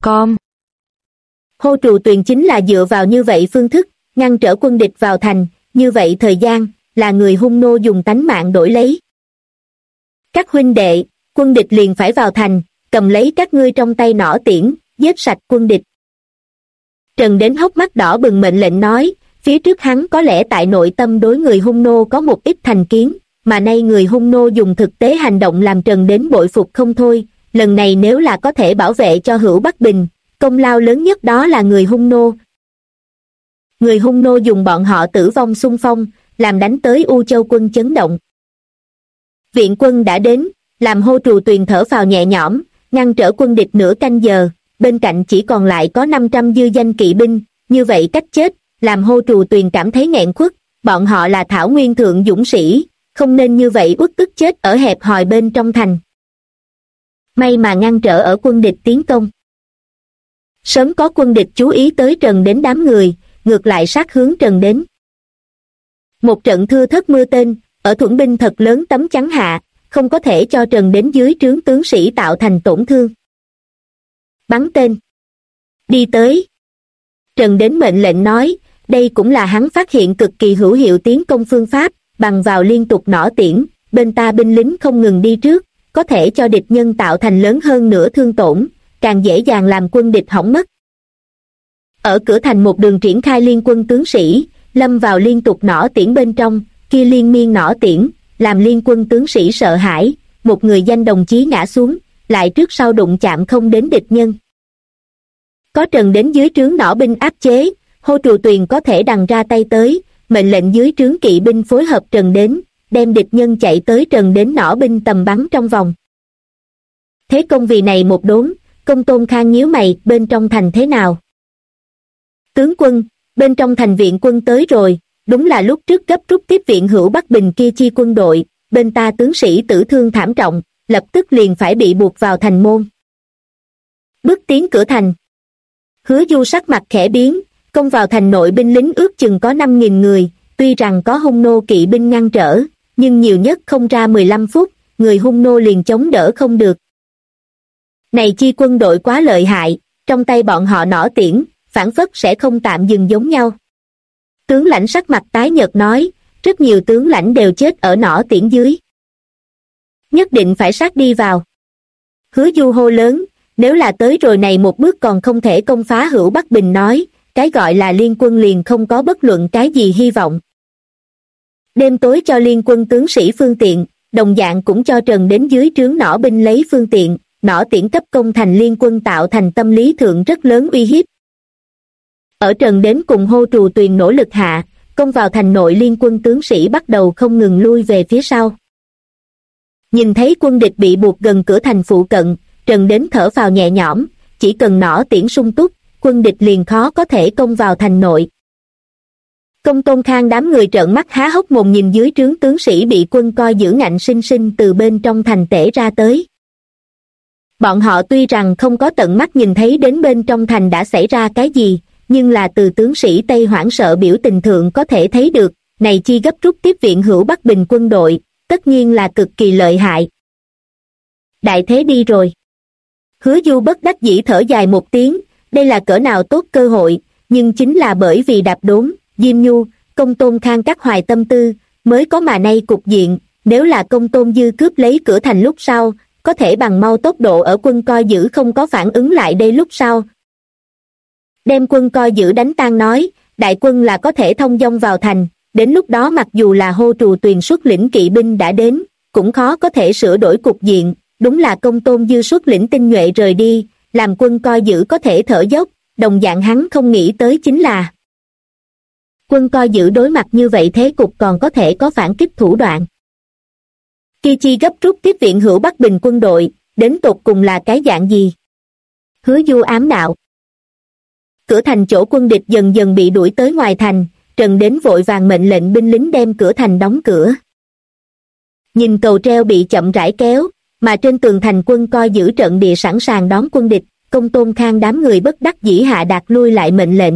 Hô Trù Tuyền chính là dựa vào như vậy phương thức, ngăn trở quân địch vào thành, như vậy thời gian, là người Hung nô dùng tánh mạng đổi lấy. Các huynh đệ, quân địch liền phải vào thành, cầm lấy các ngươi trong tay nỏ tiễn, giết sạch quân địch. Trần Đến hốc mắt đỏ bừng mệnh lệnh nói, phía trước hắn có lẽ tại nội tâm đối người Hung nô có một ít thành kiến, mà nay người Hung nô dùng thực tế hành động làm Trần Đến bội phục không thôi, lần này nếu là có thể bảo vệ cho Hữu Bắc Bình, công lao lớn nhất đó là người Hung nô. Người Hung nô dùng bọn họ tử vong xung phong, làm đánh tới U Châu quân chấn động. Viện quân đã đến, làm Hô Trù Tuyền thở phào nhẹ nhõm, ngăn trở quân địch nửa canh giờ, bên cạnh chỉ còn lại có 500 dư danh kỵ binh, như vậy cách chết, làm Hô Trù Tuyền cảm thấy nghẹn khuất, bọn họ là thảo nguyên thượng dũng sĩ, không nên như vậy uất ức chết ở hẹp hòi bên trong thành. May mà ngăn trở ở quân địch tiến công. Sớm có quân địch chú ý tới Trần Đến đám người, ngược lại sát hướng Trần Đến. Một trận thưa thớt mưa tên, ở thuẫn binh thật lớn tấm chắn hạ, không có thể cho Trần Đến dưới trướng tướng sĩ tạo thành tổn thương. Bắn tên. Đi tới. Trần Đến mệnh lệnh nói, đây cũng là hắn phát hiện cực kỳ hữu hiệu tiến công phương pháp, bằng vào liên tục nỏ tiễn, bên ta binh lính không ngừng đi trước, có thể cho địch nhân tạo thành lớn hơn nữa thương tổn, càng dễ dàng làm quân địch hỏng mất. Ở cửa thành một đường triển khai liên quân tướng sĩ, lâm vào liên tục nỏ tiễn bên trong, kia liên miên nỏ tiễn, làm liên quân tướng sĩ sợ hãi, một người danh đồng chí ngã xuống, lại trước sau đụng chạm không đến địch nhân. Có Trần Đến dưới trướng nỏ binh áp chế, Hô Trù Tuyền có thể đằng ra tay tới, mệnh lệnh dưới trướng kỵ binh phối hợp Trần Đến, đem địch nhân chạy tới trần đến nỏ binh tầm bắn trong vòng. Thế công vì này một đốn, Công Tôn Khang nhíu mày, bên trong thành thế nào? Tướng quân, bên trong thành viện quân tới rồi, đúng là lúc trước gấp rút tiếp viện Hữu Bắc Bình kia chi quân đội, bên ta tướng sĩ tử thương thảm trọng, lập tức liền phải bị buộc vào thành môn. Bước tiến cửa thành. Hứa Du sắc mặt khẽ biến, công vào thành nội binh lính ước chừng có 5.000 người, tuy rằng có Hung nô kỵ binh ngăn trở, nhưng nhiều nhất không ra 15 phút, người Hung nô liền chống đỡ không được. Này chi quân đội quá lợi hại, trong tay bọn họ nỏ tiễn, phảng phất sẽ không tạm dừng giống nhau. Tướng lãnh sắc mặt tái nhợt nói, rất nhiều tướng lãnh đều chết ở nỏ tiễn dưới. Nhất định phải sát đi vào. Hứa Du hô lớn, nếu là tới rồi này một bước còn không thể công phá Hữu Bắc Bình nói, cái gọi là liên quân liền không có bất luận cái gì hy vọng. Đêm tối cho liên quân tướng sĩ phương tiện, đồng dạng cũng cho Trần đến dưới trướng nỏ binh lấy phương tiện, nỏ tiễn cấp công thành liên quân tạo thành tâm lý thượng rất lớn uy hiếp. Ở Trần đến cùng Hô Trù Tuyền nỗ lực hạ, công vào thành nội liên quân tướng sĩ bắt đầu không ngừng lui về phía sau. Nhìn thấy quân địch bị buộc gần cửa thành phụ cận, Trần đến thở phào nhẹ nhõm, chỉ cần nỏ tiễn sung túc, quân địch liền khó có thể công vào thành nội. Công Tôn Khang đám người trợn mắt há hốc mồm nhìn dưới trướng tướng sĩ bị quân coi giữ ngạnh sinh sinh từ bên trong thành tể ra tới. Bọn họ tuy rằng không có tận mắt nhìn thấy đến bên trong thành đã xảy ra cái gì, nhưng là từ tướng sĩ Tây hoảng sợ biểu tình thượng có thể thấy được, này chi gấp rút tiếp viện Hữu Bắc Bình quân đội, tất nhiên là cực kỳ lợi hại. Đại thế đi rồi. Hứa Du bất đắc dĩ thở dài một tiếng, đây là cỡ nào tốt cơ hội, nhưng chính là bởi vì đạp đốn, Diêm Nhu, Công Tôn Khang các hoài tâm tư, mới có mà nay cục diện, nếu là Công Tôn Dư cướp lấy cửa thành lúc sau, có thể bằng mau tốc độ ở quân coi giữ không có phản ứng lại đây lúc sau. Đem quân coi giữ đánh tan nói, đại quân là có thể thông dong vào thành, đến lúc đó mặc dù là Hô Trù Tuyền xuất lĩnh kỵ binh đã đến, cũng khó có thể sửa đổi cục diện, đúng là Công Tôn Dư xuất lĩnh tinh nhuệ rời đi, làm quân coi giữ có thể thở dốc, đồng dạng hắn không nghĩ tới chính là quân coi giữ đối mặt như vậy thế cục còn có thể có phản kích thủ đoạn. Kỳ chi gấp rút tiếp viện Hữu Bắc Bình quân đội, đến tột cùng là cái dạng gì? Hứa Du ám đạo. Cửa thành chỗ quân địch dần dần bị đuổi tới ngoài thành, Trần đến vội vàng mệnh lệnh binh lính đem cửa thành đóng cửa. Nhìn cầu treo bị chậm rãi kéo, mà trên tường thành quân coi giữ trận địa sẵn sàng đón quân địch, Công Tôn Khang đám người bất đắc dĩ hạ đạt lui lại mệnh lệnh.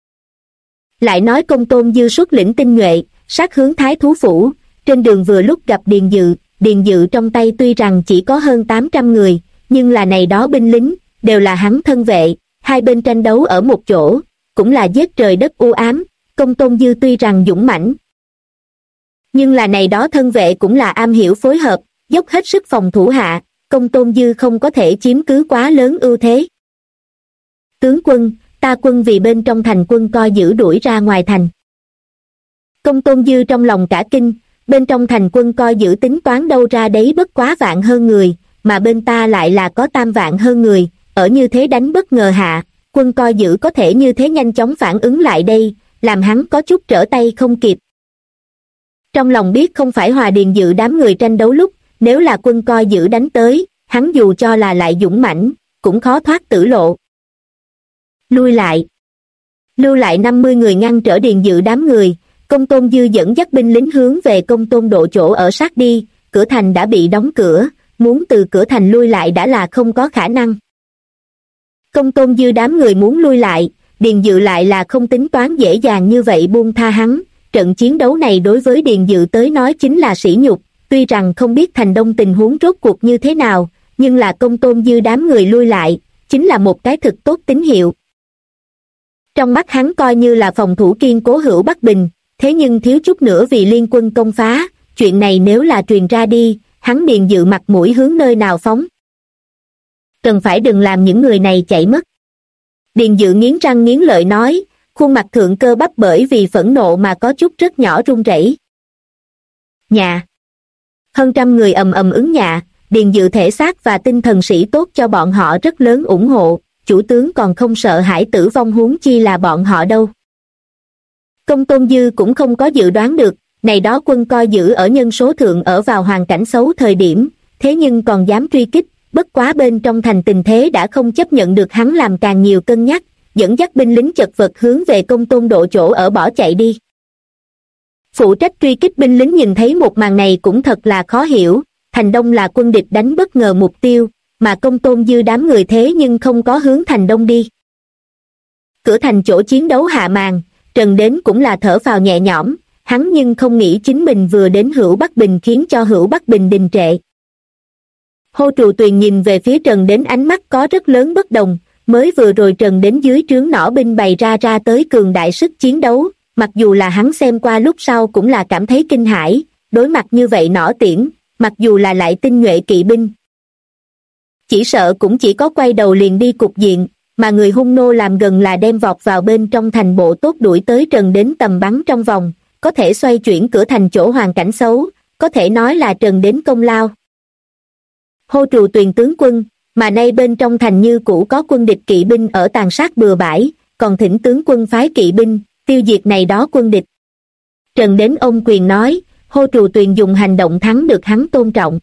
Lại nói Công Tôn Dư xuất lĩnh tinh nhuệ, sát hướng Thái Thú Phủ, trên đường vừa lúc gặp Điền Dự trong tay tuy rằng chỉ có hơn 800 người, nhưng là này đó binh lính, đều là hắn thân vệ, hai bên tranh đấu ở một chỗ, cũng là giết trời đất u ám, Công Tôn Dư tuy rằng dũng mãnh, nhưng là này đó thân vệ cũng là am hiểu phối hợp, dốc hết sức phòng thủ hạ, Công Tôn Dư không có thể chiếm cứ quá lớn ưu thế. Tướng quân, ta quân vì bên trong thành quân coi giữ đuổi ra ngoài thành. Công Tôn Dư trong lòng cả kinh, bên trong thành quân coi giữ tính toán đâu ra đấy bất quá vạn hơn người, mà bên ta lại là có 3 vạn hơn người, ở như thế đánh bất ngờ hạ, quân coi giữ có thể như thế nhanh chóng phản ứng lại đây, làm hắn có chút trở tay không kịp. Trong lòng biết không phải Hòa Điền Dự đám người tranh đấu lúc, nếu là quân coi giữ đánh tới, hắn dù cho là lại dũng mãnh, cũng khó thoát tử lộ. Lui lại. Lưu lại 50 người ngăn trở Điền Dự đám người, Công Tôn Dư dẫn dắt binh lính hướng về Công Tôn Độ chỗ ở sát đi, cửa thành đã bị đóng cửa, muốn từ cửa thành lui lại đã là không có khả năng. Công Tôn Dư đám người muốn lui lại, Điền Dự lại là không tính toán dễ dàng như vậy buông tha hắn, trận chiến đấu này đối với Điền Dự tới nói chính là sỉ nhục, tuy rằng không biết thành đông tình huống rốt cuộc như thế nào, nhưng là Công Tôn Dư đám người lui lại, chính là một cái thực tốt tín hiệu. Trong mắt hắn coi như là phòng thủ kiên cố Hữu Bắc Bình, thế nhưng thiếu chút nữa vì liên quân công phá, chuyện này nếu là truyền ra đi, hắn Điền Dự mặt mũi hướng nơi nào phóng. Cần phải đừng làm những người này chạy mất. Điền Dự nghiến răng nghiến lợi nói, khuôn mặt thượng cơ bắp bởi vì phẫn nộ mà có chút rất nhỏ run rẩy. Nhà. Hơn trăm người ầm ầm ứng nhà, Điền Dự thể xác và tinh thần sĩ tốt cho bọn họ rất lớn ủng hộ, chủ tướng còn không sợ hãi tử vong huống chi là bọn họ đâu. Công Tôn Dư cũng không có dự đoán được, này đó quân coi giữ ở nhân số thượng ở vào hoàn cảnh xấu thời điểm, thế nhưng còn dám truy kích, bất quá bên trong thành tình thế đã không chấp nhận được hắn làm càng nhiều cân nhắc, dẫn dắt binh lính chật vật hướng về Công Tôn Độ chỗ ở bỏ chạy đi. Phụ trách truy kích binh lính nhìn thấy một màn này cũng thật là khó hiểu, thành đông là quân địch đánh bất ngờ mục tiêu, mà Công Tôn Dư đám người thế nhưng không có hướng thành đông đi. Cửa thành chỗ chiến đấu hạ màn, Trần Đến cũng là thở phào nhẹ nhõm, hắn nhưng không nghĩ chính mình vừa đến Hữu Bắc Bình khiến cho Hữu Bắc Bình đình trệ. Hô Trù Tuyền nhìn về phía Trần Đến ánh mắt có rất lớn bất đồng, mới vừa rồi Trần Đến dưới trướng nỏ binh bày ra tới cường đại sức chiến đấu, mặc dù là hắn xem qua lúc sau cũng là cảm thấy kinh hãi, đối mặt như vậy nỏ tiễn, mặc dù là lại tinh nhuệ kỵ binh. Chỉ sợ cũng chỉ có quay đầu liền đi cục diện, mà người hung nô làm gần là đem vọt vào bên trong thành bộ tốt đuổi tới Trần Đến tầm bắn trong vòng, có thể xoay chuyển cửa thành chỗ hoàn cảnh xấu, có thể nói là Trần Đến công lao. Hô Trù Tuyền tướng quân, mà nay bên trong thành như cũ có quân địch kỵ binh ở tàn sát bừa bãi, còn thỉnh tướng quân phái kỵ binh, tiêu diệt này đó quân địch. Trần Đến ông quyền nói, Hô Trù Tuyền dùng hành động thắng được hắn tôn trọng.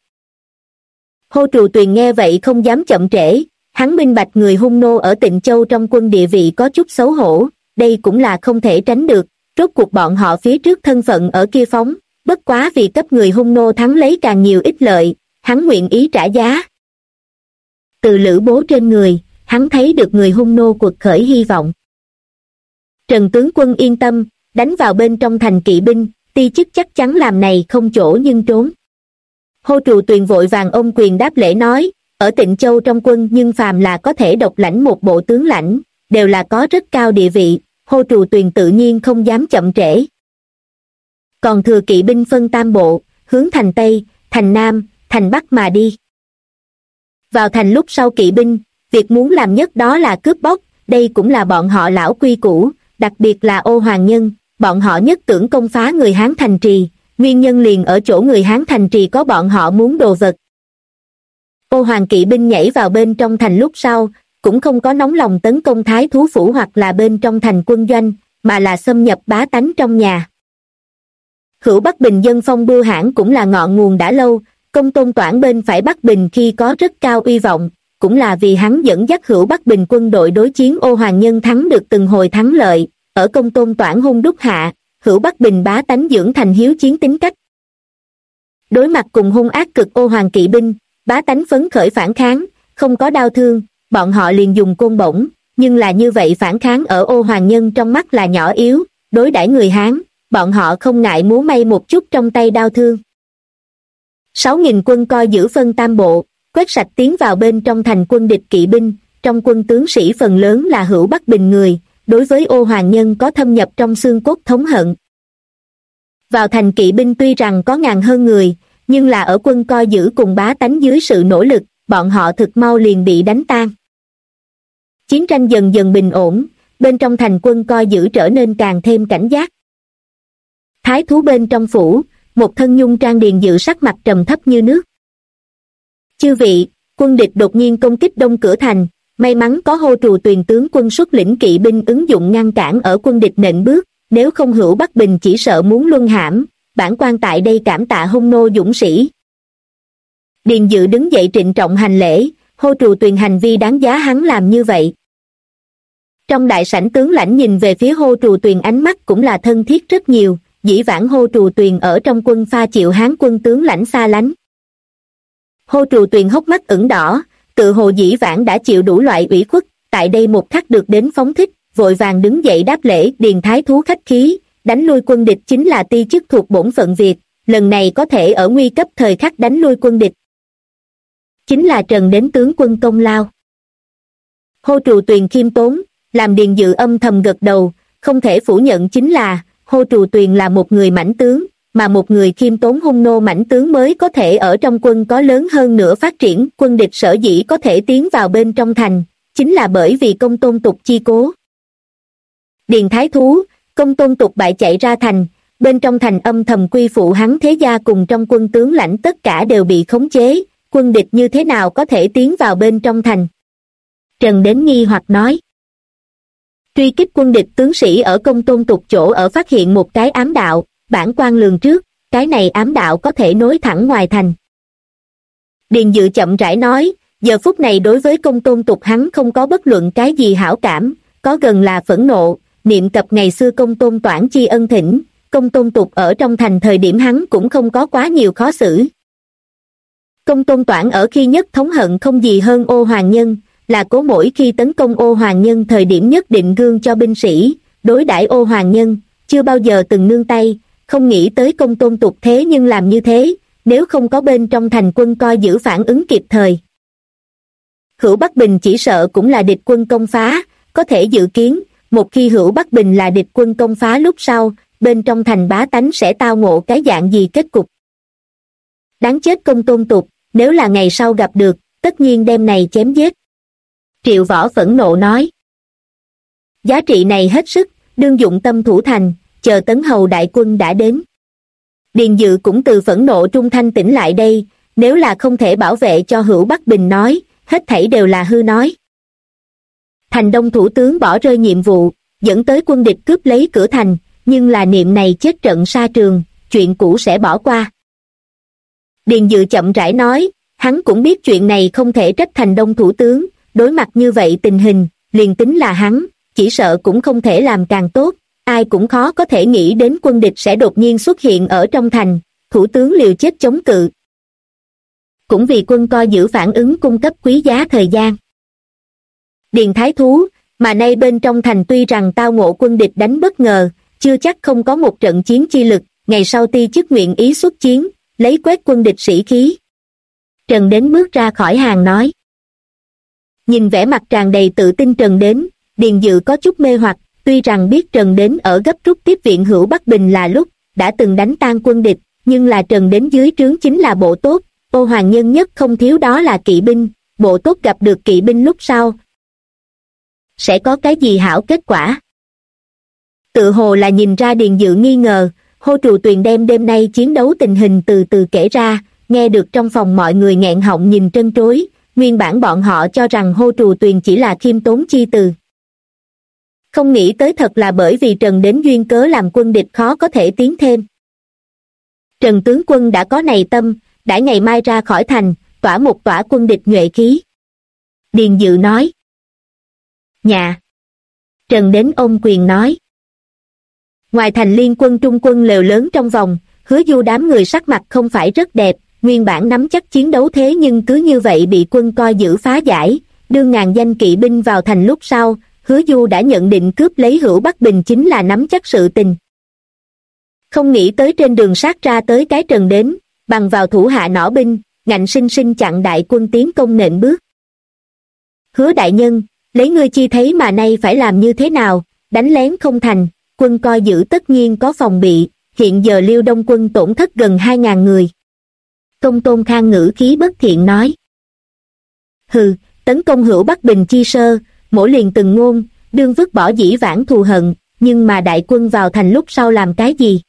Hô Trù Tuyền nghe vậy không dám chậm trễ, hắn minh bạch người hung nô ở Tịnh Châu trong quân địa vị có chút xấu hổ, đây cũng là không thể tránh được, rốt cuộc bọn họ phía trước thân phận ở kia phóng, bất quá vì cấp người hung nô thắng lấy càng nhiều ích lợi, hắn nguyện ý trả giá. Từ Lữ Bố trên người, hắn thấy được người hung nô quật khởi hy vọng. Trần tướng quân yên tâm, đánh vào bên trong thành kỵ binh, ti chức chắc chắn làm này không chỗ nhưng trốn. Hô Trù Tuyền vội vàng ôm quyền đáp lễ nói, ở Tịnh Châu trong quân nhưng phàm là có thể độc lãnh một bộ tướng lãnh, đều là có rất cao địa vị, Hô Trù Tuyền tự nhiên không dám chậm trễ. Còn thừa kỵ binh phân tam bộ, hướng thành Tây, thành Nam, thành Bắc mà đi. Vào thành lúc sau kỵ binh, việc muốn làm nhất đó là cướp bóc, đây cũng là bọn họ lão quy củ, đặc biệt là Ô Hoàng Nhân, bọn họ nhất tưởng công phá người Hán thành trì, nguyên nhân liền ở chỗ người Hán thành trì có bọn họ muốn đồ vật. Ô Hoàng kỵ binh nhảy vào bên trong thành lúc sau, cũng không có nóng lòng tấn công thái thú phủ hoặc là bên trong thành quân doanh, mà là xâm nhập bá tánh trong nhà. Hữu Bắc Bình dân phong bưu hãn cũng là ngọn nguồn đã lâu, Công Tôn Toản bên phải Bắc Bình khi có rất cao uy vọng, cũng là vì hắn dẫn dắt Hữu Bắc Bình quân đội đối chiến Ô Hoàng Nhân thắng được từng hồi thắng lợi, ở Công Tôn Toản hung đúc hạ, Hữu Bắc Bình bá tánh dưỡng thành hiếu chiến tính cách. Đối mặt cùng hung ác cực Ô Hoàng kỵ binh, bá tánh phấn khởi phản kháng, không có đau thương, bọn họ liền dùng côn bổng, nhưng là như vậy phản kháng ở Ô Hoàng Nhân trong mắt là nhỏ yếu, đối đãi người Hán, bọn họ không ngại múa may một chút trong tay đau thương. 6.000 quân coi giữ phân tam bộ, quét sạch tiến vào bên trong thành quân địch kỵ binh, trong quân tướng sĩ phần lớn là Hữu Bắc Bình người, đối với Ô Hoàng Nhân có thâm nhập trong xương cốt thống hận. Vào thành kỵ binh tuy rằng có ngàn hơn người, nhưng là ở quân coi giữ cùng bá tánh dưới sự nỗ lực, bọn họ thực mau liền bị đánh tan. Chiến tranh dần dần bình ổn, bên trong thành quân coi giữ trở nên càng thêm cảnh giác. Thái thú bên trong phủ, một thân nhung trang điền dự sắc mặt trầm thấp như nước. Chư vị, quân địch đột nhiên công kích đông cửa thành, may mắn có Hô Trù Tuyền tướng quân xuất lĩnh kỵ binh ứng dụng ngăn cản ở quân địch nện bước, nếu không Hữu Bắc Bình chỉ sợ muốn luân hãm, bản quan tại đây cảm tạ hung nô dũng sĩ. Điền dự đứng dậy trịnh trọng hành lễ, Hô Trù Tuyền hành vi đáng giá hắn làm như vậy. Trong đại sảnh tướng lãnh nhìn về phía Hô Trù Tuyền ánh mắt cũng là thân thiết rất nhiều, dĩ vãng Hô Trù Tuyền ở trong quân pha chịu Hán quân tướng lãnh xa lánh. Hô Trù Tuyền hốc mắt ửng đỏ, tự hồ dĩ vãng đã chịu đủ loại ủy khuất, tại đây một khắc được đến phóng thích, vội vàng đứng dậy đáp lễ. Điền thái thú khách khí, đánh lui quân địch chính là ti chức thuộc bổn phận việc, lần này có thể ở nguy cấp thời khắc đánh lui quân địch, chính là Trần Đến tướng quân công lao. Hô Trù Tuyền khiêm tốn, làm Điền dự âm thầm gật đầu, không thể phủ nhận chính là Hô Trù Tuyền là một người mãnh tướng, mà một người khiêm tốn hung nô mãnh tướng mới có thể ở trong quân có lớn hơn nữa phát triển. Quân địch sở dĩ có thể tiến vào bên trong thành, chính là bởi vì Công Tôn Tục chi cố. Điền thái thú, Công Tôn Tục bại chạy ra thành, bên trong thành âm thầm quy phụ hắn thế gia cùng trong quân tướng lãnh tất cả đều bị khống chế, quân địch như thế nào có thể tiến vào bên trong thành? Trần Đến nghi hoặc nói. Truy kích quân địch tướng sĩ ở Công Tôn Tục chỗ ở phát hiện một cái ám đạo, bản quan lường trước, cái này ám đạo có thể nối thẳng ngoài thành. Điền Dự chậm rãi nói, giờ phút này đối với Công Tôn Tục hắn không có bất luận cái gì hảo cảm, có gần là phẫn nộ, niệm cập ngày xưa Công Tôn Toản chi ân thỉnh, Công Tôn Tục ở trong thành thời điểm hắn cũng không có quá nhiều khó xử. Công Tôn Toản ở khi nhất thống hận không gì hơn Ô Hoàng Nhân, là cố mỗi khi tấn công Ô Hoàng Nhân thời điểm nhất định gương cho binh sĩ, đối đãi Ô Hoàng Nhân, chưa bao giờ từng nương tay, không nghĩ tới Công Tôn Tục thế nhưng làm như thế, nếu không có bên trong thành quân coi giữ phản ứng kịp thời. Hữu Bắc Bình chỉ sợ cũng là địch quân công phá, có thể dự kiến, một khi Hữu Bắc Bình là địch quân công phá lúc sau, bên trong thành bá tánh sẽ tao ngộ cái dạng gì kết cục. Đáng chết Công Tôn Tục, nếu là ngày sau gặp được, tất nhiên đem này chém giết. Triệu Võ phẫn nộ nói. Giá trị này hết sức, đương dụng tâm thủ thành, chờ Tấn Hầu đại quân đã đến. Điền Dự cũng từ phẫn nộ trung thanh tỉnh lại đây, nếu là không thể bảo vệ cho Hữu Bắc Bình nói, hết thảy đều là hư nói. Thành Đông thủ tướng bỏ rơi nhiệm vụ, dẫn tới quân địch cướp lấy cửa thành, nhưng là niệm này chết trận sa trường, chuyện cũ sẽ bỏ qua. Điền Dự chậm rãi nói, hắn cũng biết chuyện này không thể trách Thành Đông thủ tướng, đối mặt như vậy tình hình, liền tính là hắn, chỉ sợ cũng không thể làm càng tốt, ai cũng khó có thể nghĩ đến quân địch sẽ đột nhiên xuất hiện ở trong thành, thủ tướng liều chết chống cự. Cũng vì quân coi giữ phản ứng cung cấp quý giá thời gian. Điền Thái Thú, mà nay bên trong thành tuy rằng tao ngộ quân địch đánh bất ngờ, chưa chắc không có một trận chiến chi lực, ngày sau ti chức nguyện ý xuất chiến, lấy quét quân địch sĩ khí. Trần Đến bước ra khỏi hàng nói. Nhìn vẻ mặt tràn đầy tự tin Trần Đến, Điền Dự có chút mê hoặc, tuy rằng biết Trần Đến ở gấp rút tiếp viện Hữu Bắc Bình là lúc, đã từng đánh tan quân địch, nhưng là Trần Đến dưới trướng chính là bộ tốt, Ô Hoàng Nhân nhất không thiếu đó là kỵ binh, bộ tốt gặp được kỵ binh lúc sau. Sẽ có cái gì hảo kết quả? Tự hồ là nhìn ra Điền Dự nghi ngờ, Hô Trù Tuyền đem đêm nay chiến đấu tình hình từ từ kể ra, nghe được trong phòng mọi người nghẹn họng nhìn trân trối, nguyên bản bọn họ cho rằng Hô Trù Tuyền chỉ là khiêm tốn chi từ. Không nghĩ tới thật là bởi vì Trần Đến duyên cớ làm quân địch khó có thể tiến thêm. Trần tướng quân đã có này tâm, đã ngày mai ra khỏi thành, tỏa một tỏa quân địch nhuệ khí. Điền Dự nói. Nhà. Trần Đến ôm quyền nói. Ngoài thành liên quân trung quân lều lớn trong vòng, Hứa Du đám người sắc mặt không phải rất đẹp, nguyên bản nắm chắc chiến đấu thế nhưng cứ như vậy bị quân coi giữ phá giải, đưa ngàn danh kỵ binh vào thành lúc sau, Hứa Du đã nhận định cướp lấy Hữu Bắc Bình chính là nắm chắc sự tình. Không nghĩ tới trên đường sát ra tới cái Trần Đến, bằng vào thủ hạ nỏ binh, ngạnh sinh sinh chặn đại quân tiến công nện bước. Hứa đại nhân, lấy ngươi chi thấy mà nay phải làm như thế nào, đánh lén không thành, quân coi giữ tất nhiên có phòng bị, hiện giờ Liêu Đông quân tổn thất gần 2.000 người. Công Tôn Khang ngữ khí bất thiện nói. Hừ, tấn công Hữu Bắc Bình chi sơ, mỗi liền từng ngôn, đương vứt bỏ dĩ vãng thù hận, nhưng mà đại quân vào thành lúc sau làm cái gì?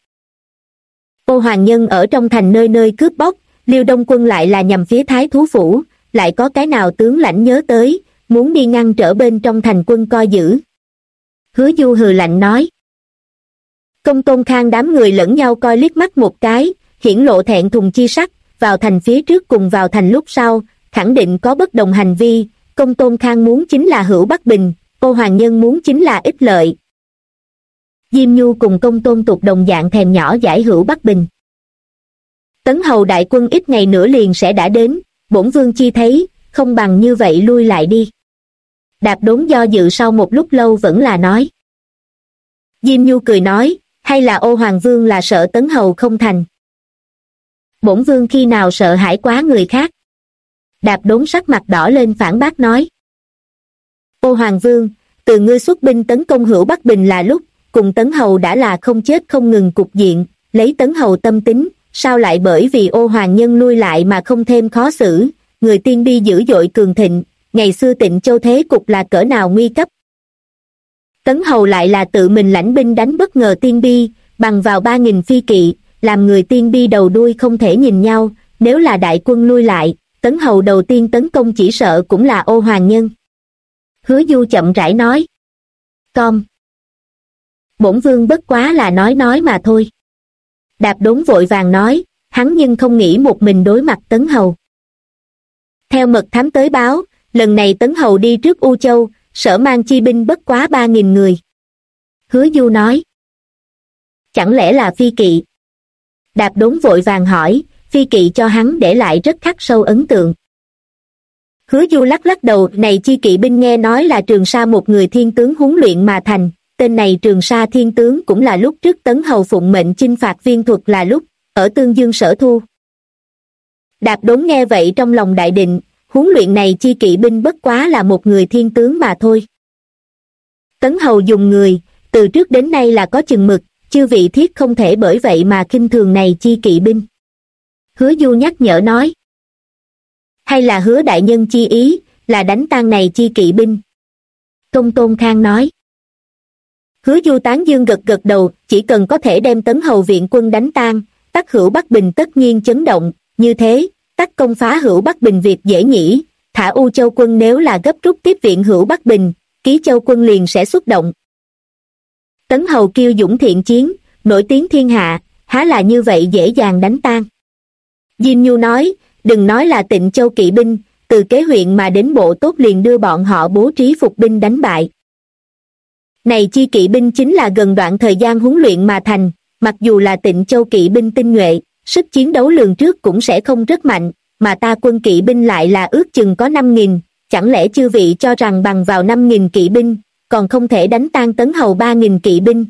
Ô Hoàng Nhân ở trong thành nơi nơi cướp bóc, Liêu Đông quân lại là nhằm phía Thái Thú Phủ, lại có cái nào tướng lãnh nhớ tới, muốn đi ngăn trở bên trong thành quân coi giữ. Hứa Du hừ lạnh nói. Công Tôn Khang đám người lẫn nhau coi liếc mắt một cái, hiển lộ thẹn thùng chi sắc, vào thành phía trước cùng vào thành lúc sau, khẳng định có bất đồng hành vi, Công Tôn Khang muốn chính là Hữu Bắc Bình, Ô Hoàng Nhân muốn chính là ích lợi. Diêm Nhu cùng Công Tôn Tục đồng dạng thèm nhỏ giải Hữu Bắc Bình. Tấn Hầu đại quân ít ngày nữa liền sẽ đã đến, bổn vương chi thấy, không bằng như vậy lui lại đi. Đạp Đốn do dự sau một lúc lâu vẫn là nói. Diêm Nhu cười nói, hay là Ô Hoàng Vương là sợ Tấn Hầu không thành? Bổn vương khi nào sợ hãi quá người khác? Đạp Đốn sắc mặt đỏ lên phản bác nói. Ô Hoàng Vương, từ ngươi xuất binh tấn công Hữu Bắc Bình là lúc, cùng Tấn Hầu đã là không chết không ngừng cục diện, lấy Tấn Hầu tâm tính, sao lại bởi vì Ô Hoàng Nhân lui lại mà không thêm khó xử, người Tiên Bi dữ dội cường thịnh, ngày xưa Tịnh Châu thế cục là cỡ nào nguy cấp. Tấn Hầu lại là tự mình lãnh binh đánh bất ngờ Tiên Bi, bằng vào 3.000 phi kỵ, làm người Tiên Bi đầu đuôi không thể nhìn nhau, nếu là đại quân lui lại, Tấn Hầu đầu tiên tấn công chỉ sợ cũng là Ô Hoàng Nhân. Hứa Du chậm rãi nói. Bổn vương bất quá là nói mà thôi. Đạp Đốn vội vàng nói, hắn nhưng không nghĩ một mình đối mặt Tấn Hầu. Theo mật thám tới báo, lần này Tấn Hầu đi trước U Châu, sở mang chi binh bất quá 3.000 người. Hứa Du nói, chẳng lẽ là phi kỵ? Đạp Đốn vội vàng hỏi, phi kỵ cho hắn để lại rất khắc sâu ấn tượng. Hứa Du lắc lắc đầu, này chi kỵ binh nghe nói là Trường Sa một người thiên tướng huấn luyện mà thành, tên này Trường Sa thiên tướng cũng là lúc trước Tấn Hầu phụng mệnh chinh phạt Viên Thuật là lúc ở Tương Dương sở thu. Đạp Đốn nghe vậy trong lòng đại định, huấn luyện này chi kỵ binh bất quá là một người thiên tướng mà thôi. Tấn Hầu dùng người, từ trước đến nay là có chừng mực, chư vị thiết không thể bởi vậy mà khinh thường này chi kỵ binh. Hứa Du nhắc nhở nói, hay là Hứa đại nhân chi ý, là đánh tan này chi kỵ binh? Công Tôn Khang nói. Hứa Du tán dương gật gật đầu, chỉ cần có thể đem Tấn Hầu viện quân đánh tan, Tắc Hữu Bắc Bình tất nhiên chấn động, như thế, Tắc công phá Hữu Bắc Bình việc dễ nhỉ, thả U Châu quân nếu là gấp rút tiếp viện Hữu Bắc Bình, Ký Châu quân liền sẽ xuất động. Tấn Hầu kiêu dũng thiện chiến, nổi tiếng thiên hạ, há là như vậy dễ dàng đánh tan. Diêm Nhu nói, đừng nói là Tịnh Châu kỵ binh, từ Kế huyện mà đến Bộ Tốt liền đưa bọn họ bố trí phục binh đánh bại. Này chi kỵ binh chính là gần đoạn thời gian huấn luyện mà thành, mặc dù là Tịnh Châu kỵ binh tinh nhuệ, sức chiến đấu lường trước cũng sẽ không rất mạnh, mà ta quân kỵ binh lại là ước chừng có 5.000, chẳng lẽ chư vị cho rằng bằng vào 5.000 kỵ binh, còn không thể đánh tan Tấn Hầu 3.000 kỵ binh?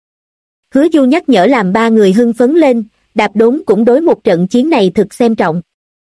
Hứa Du nhắc nhở làm ba người hưng phấn lên, Đạp Đốn cũng đối một trận chiến này thực xem trọng.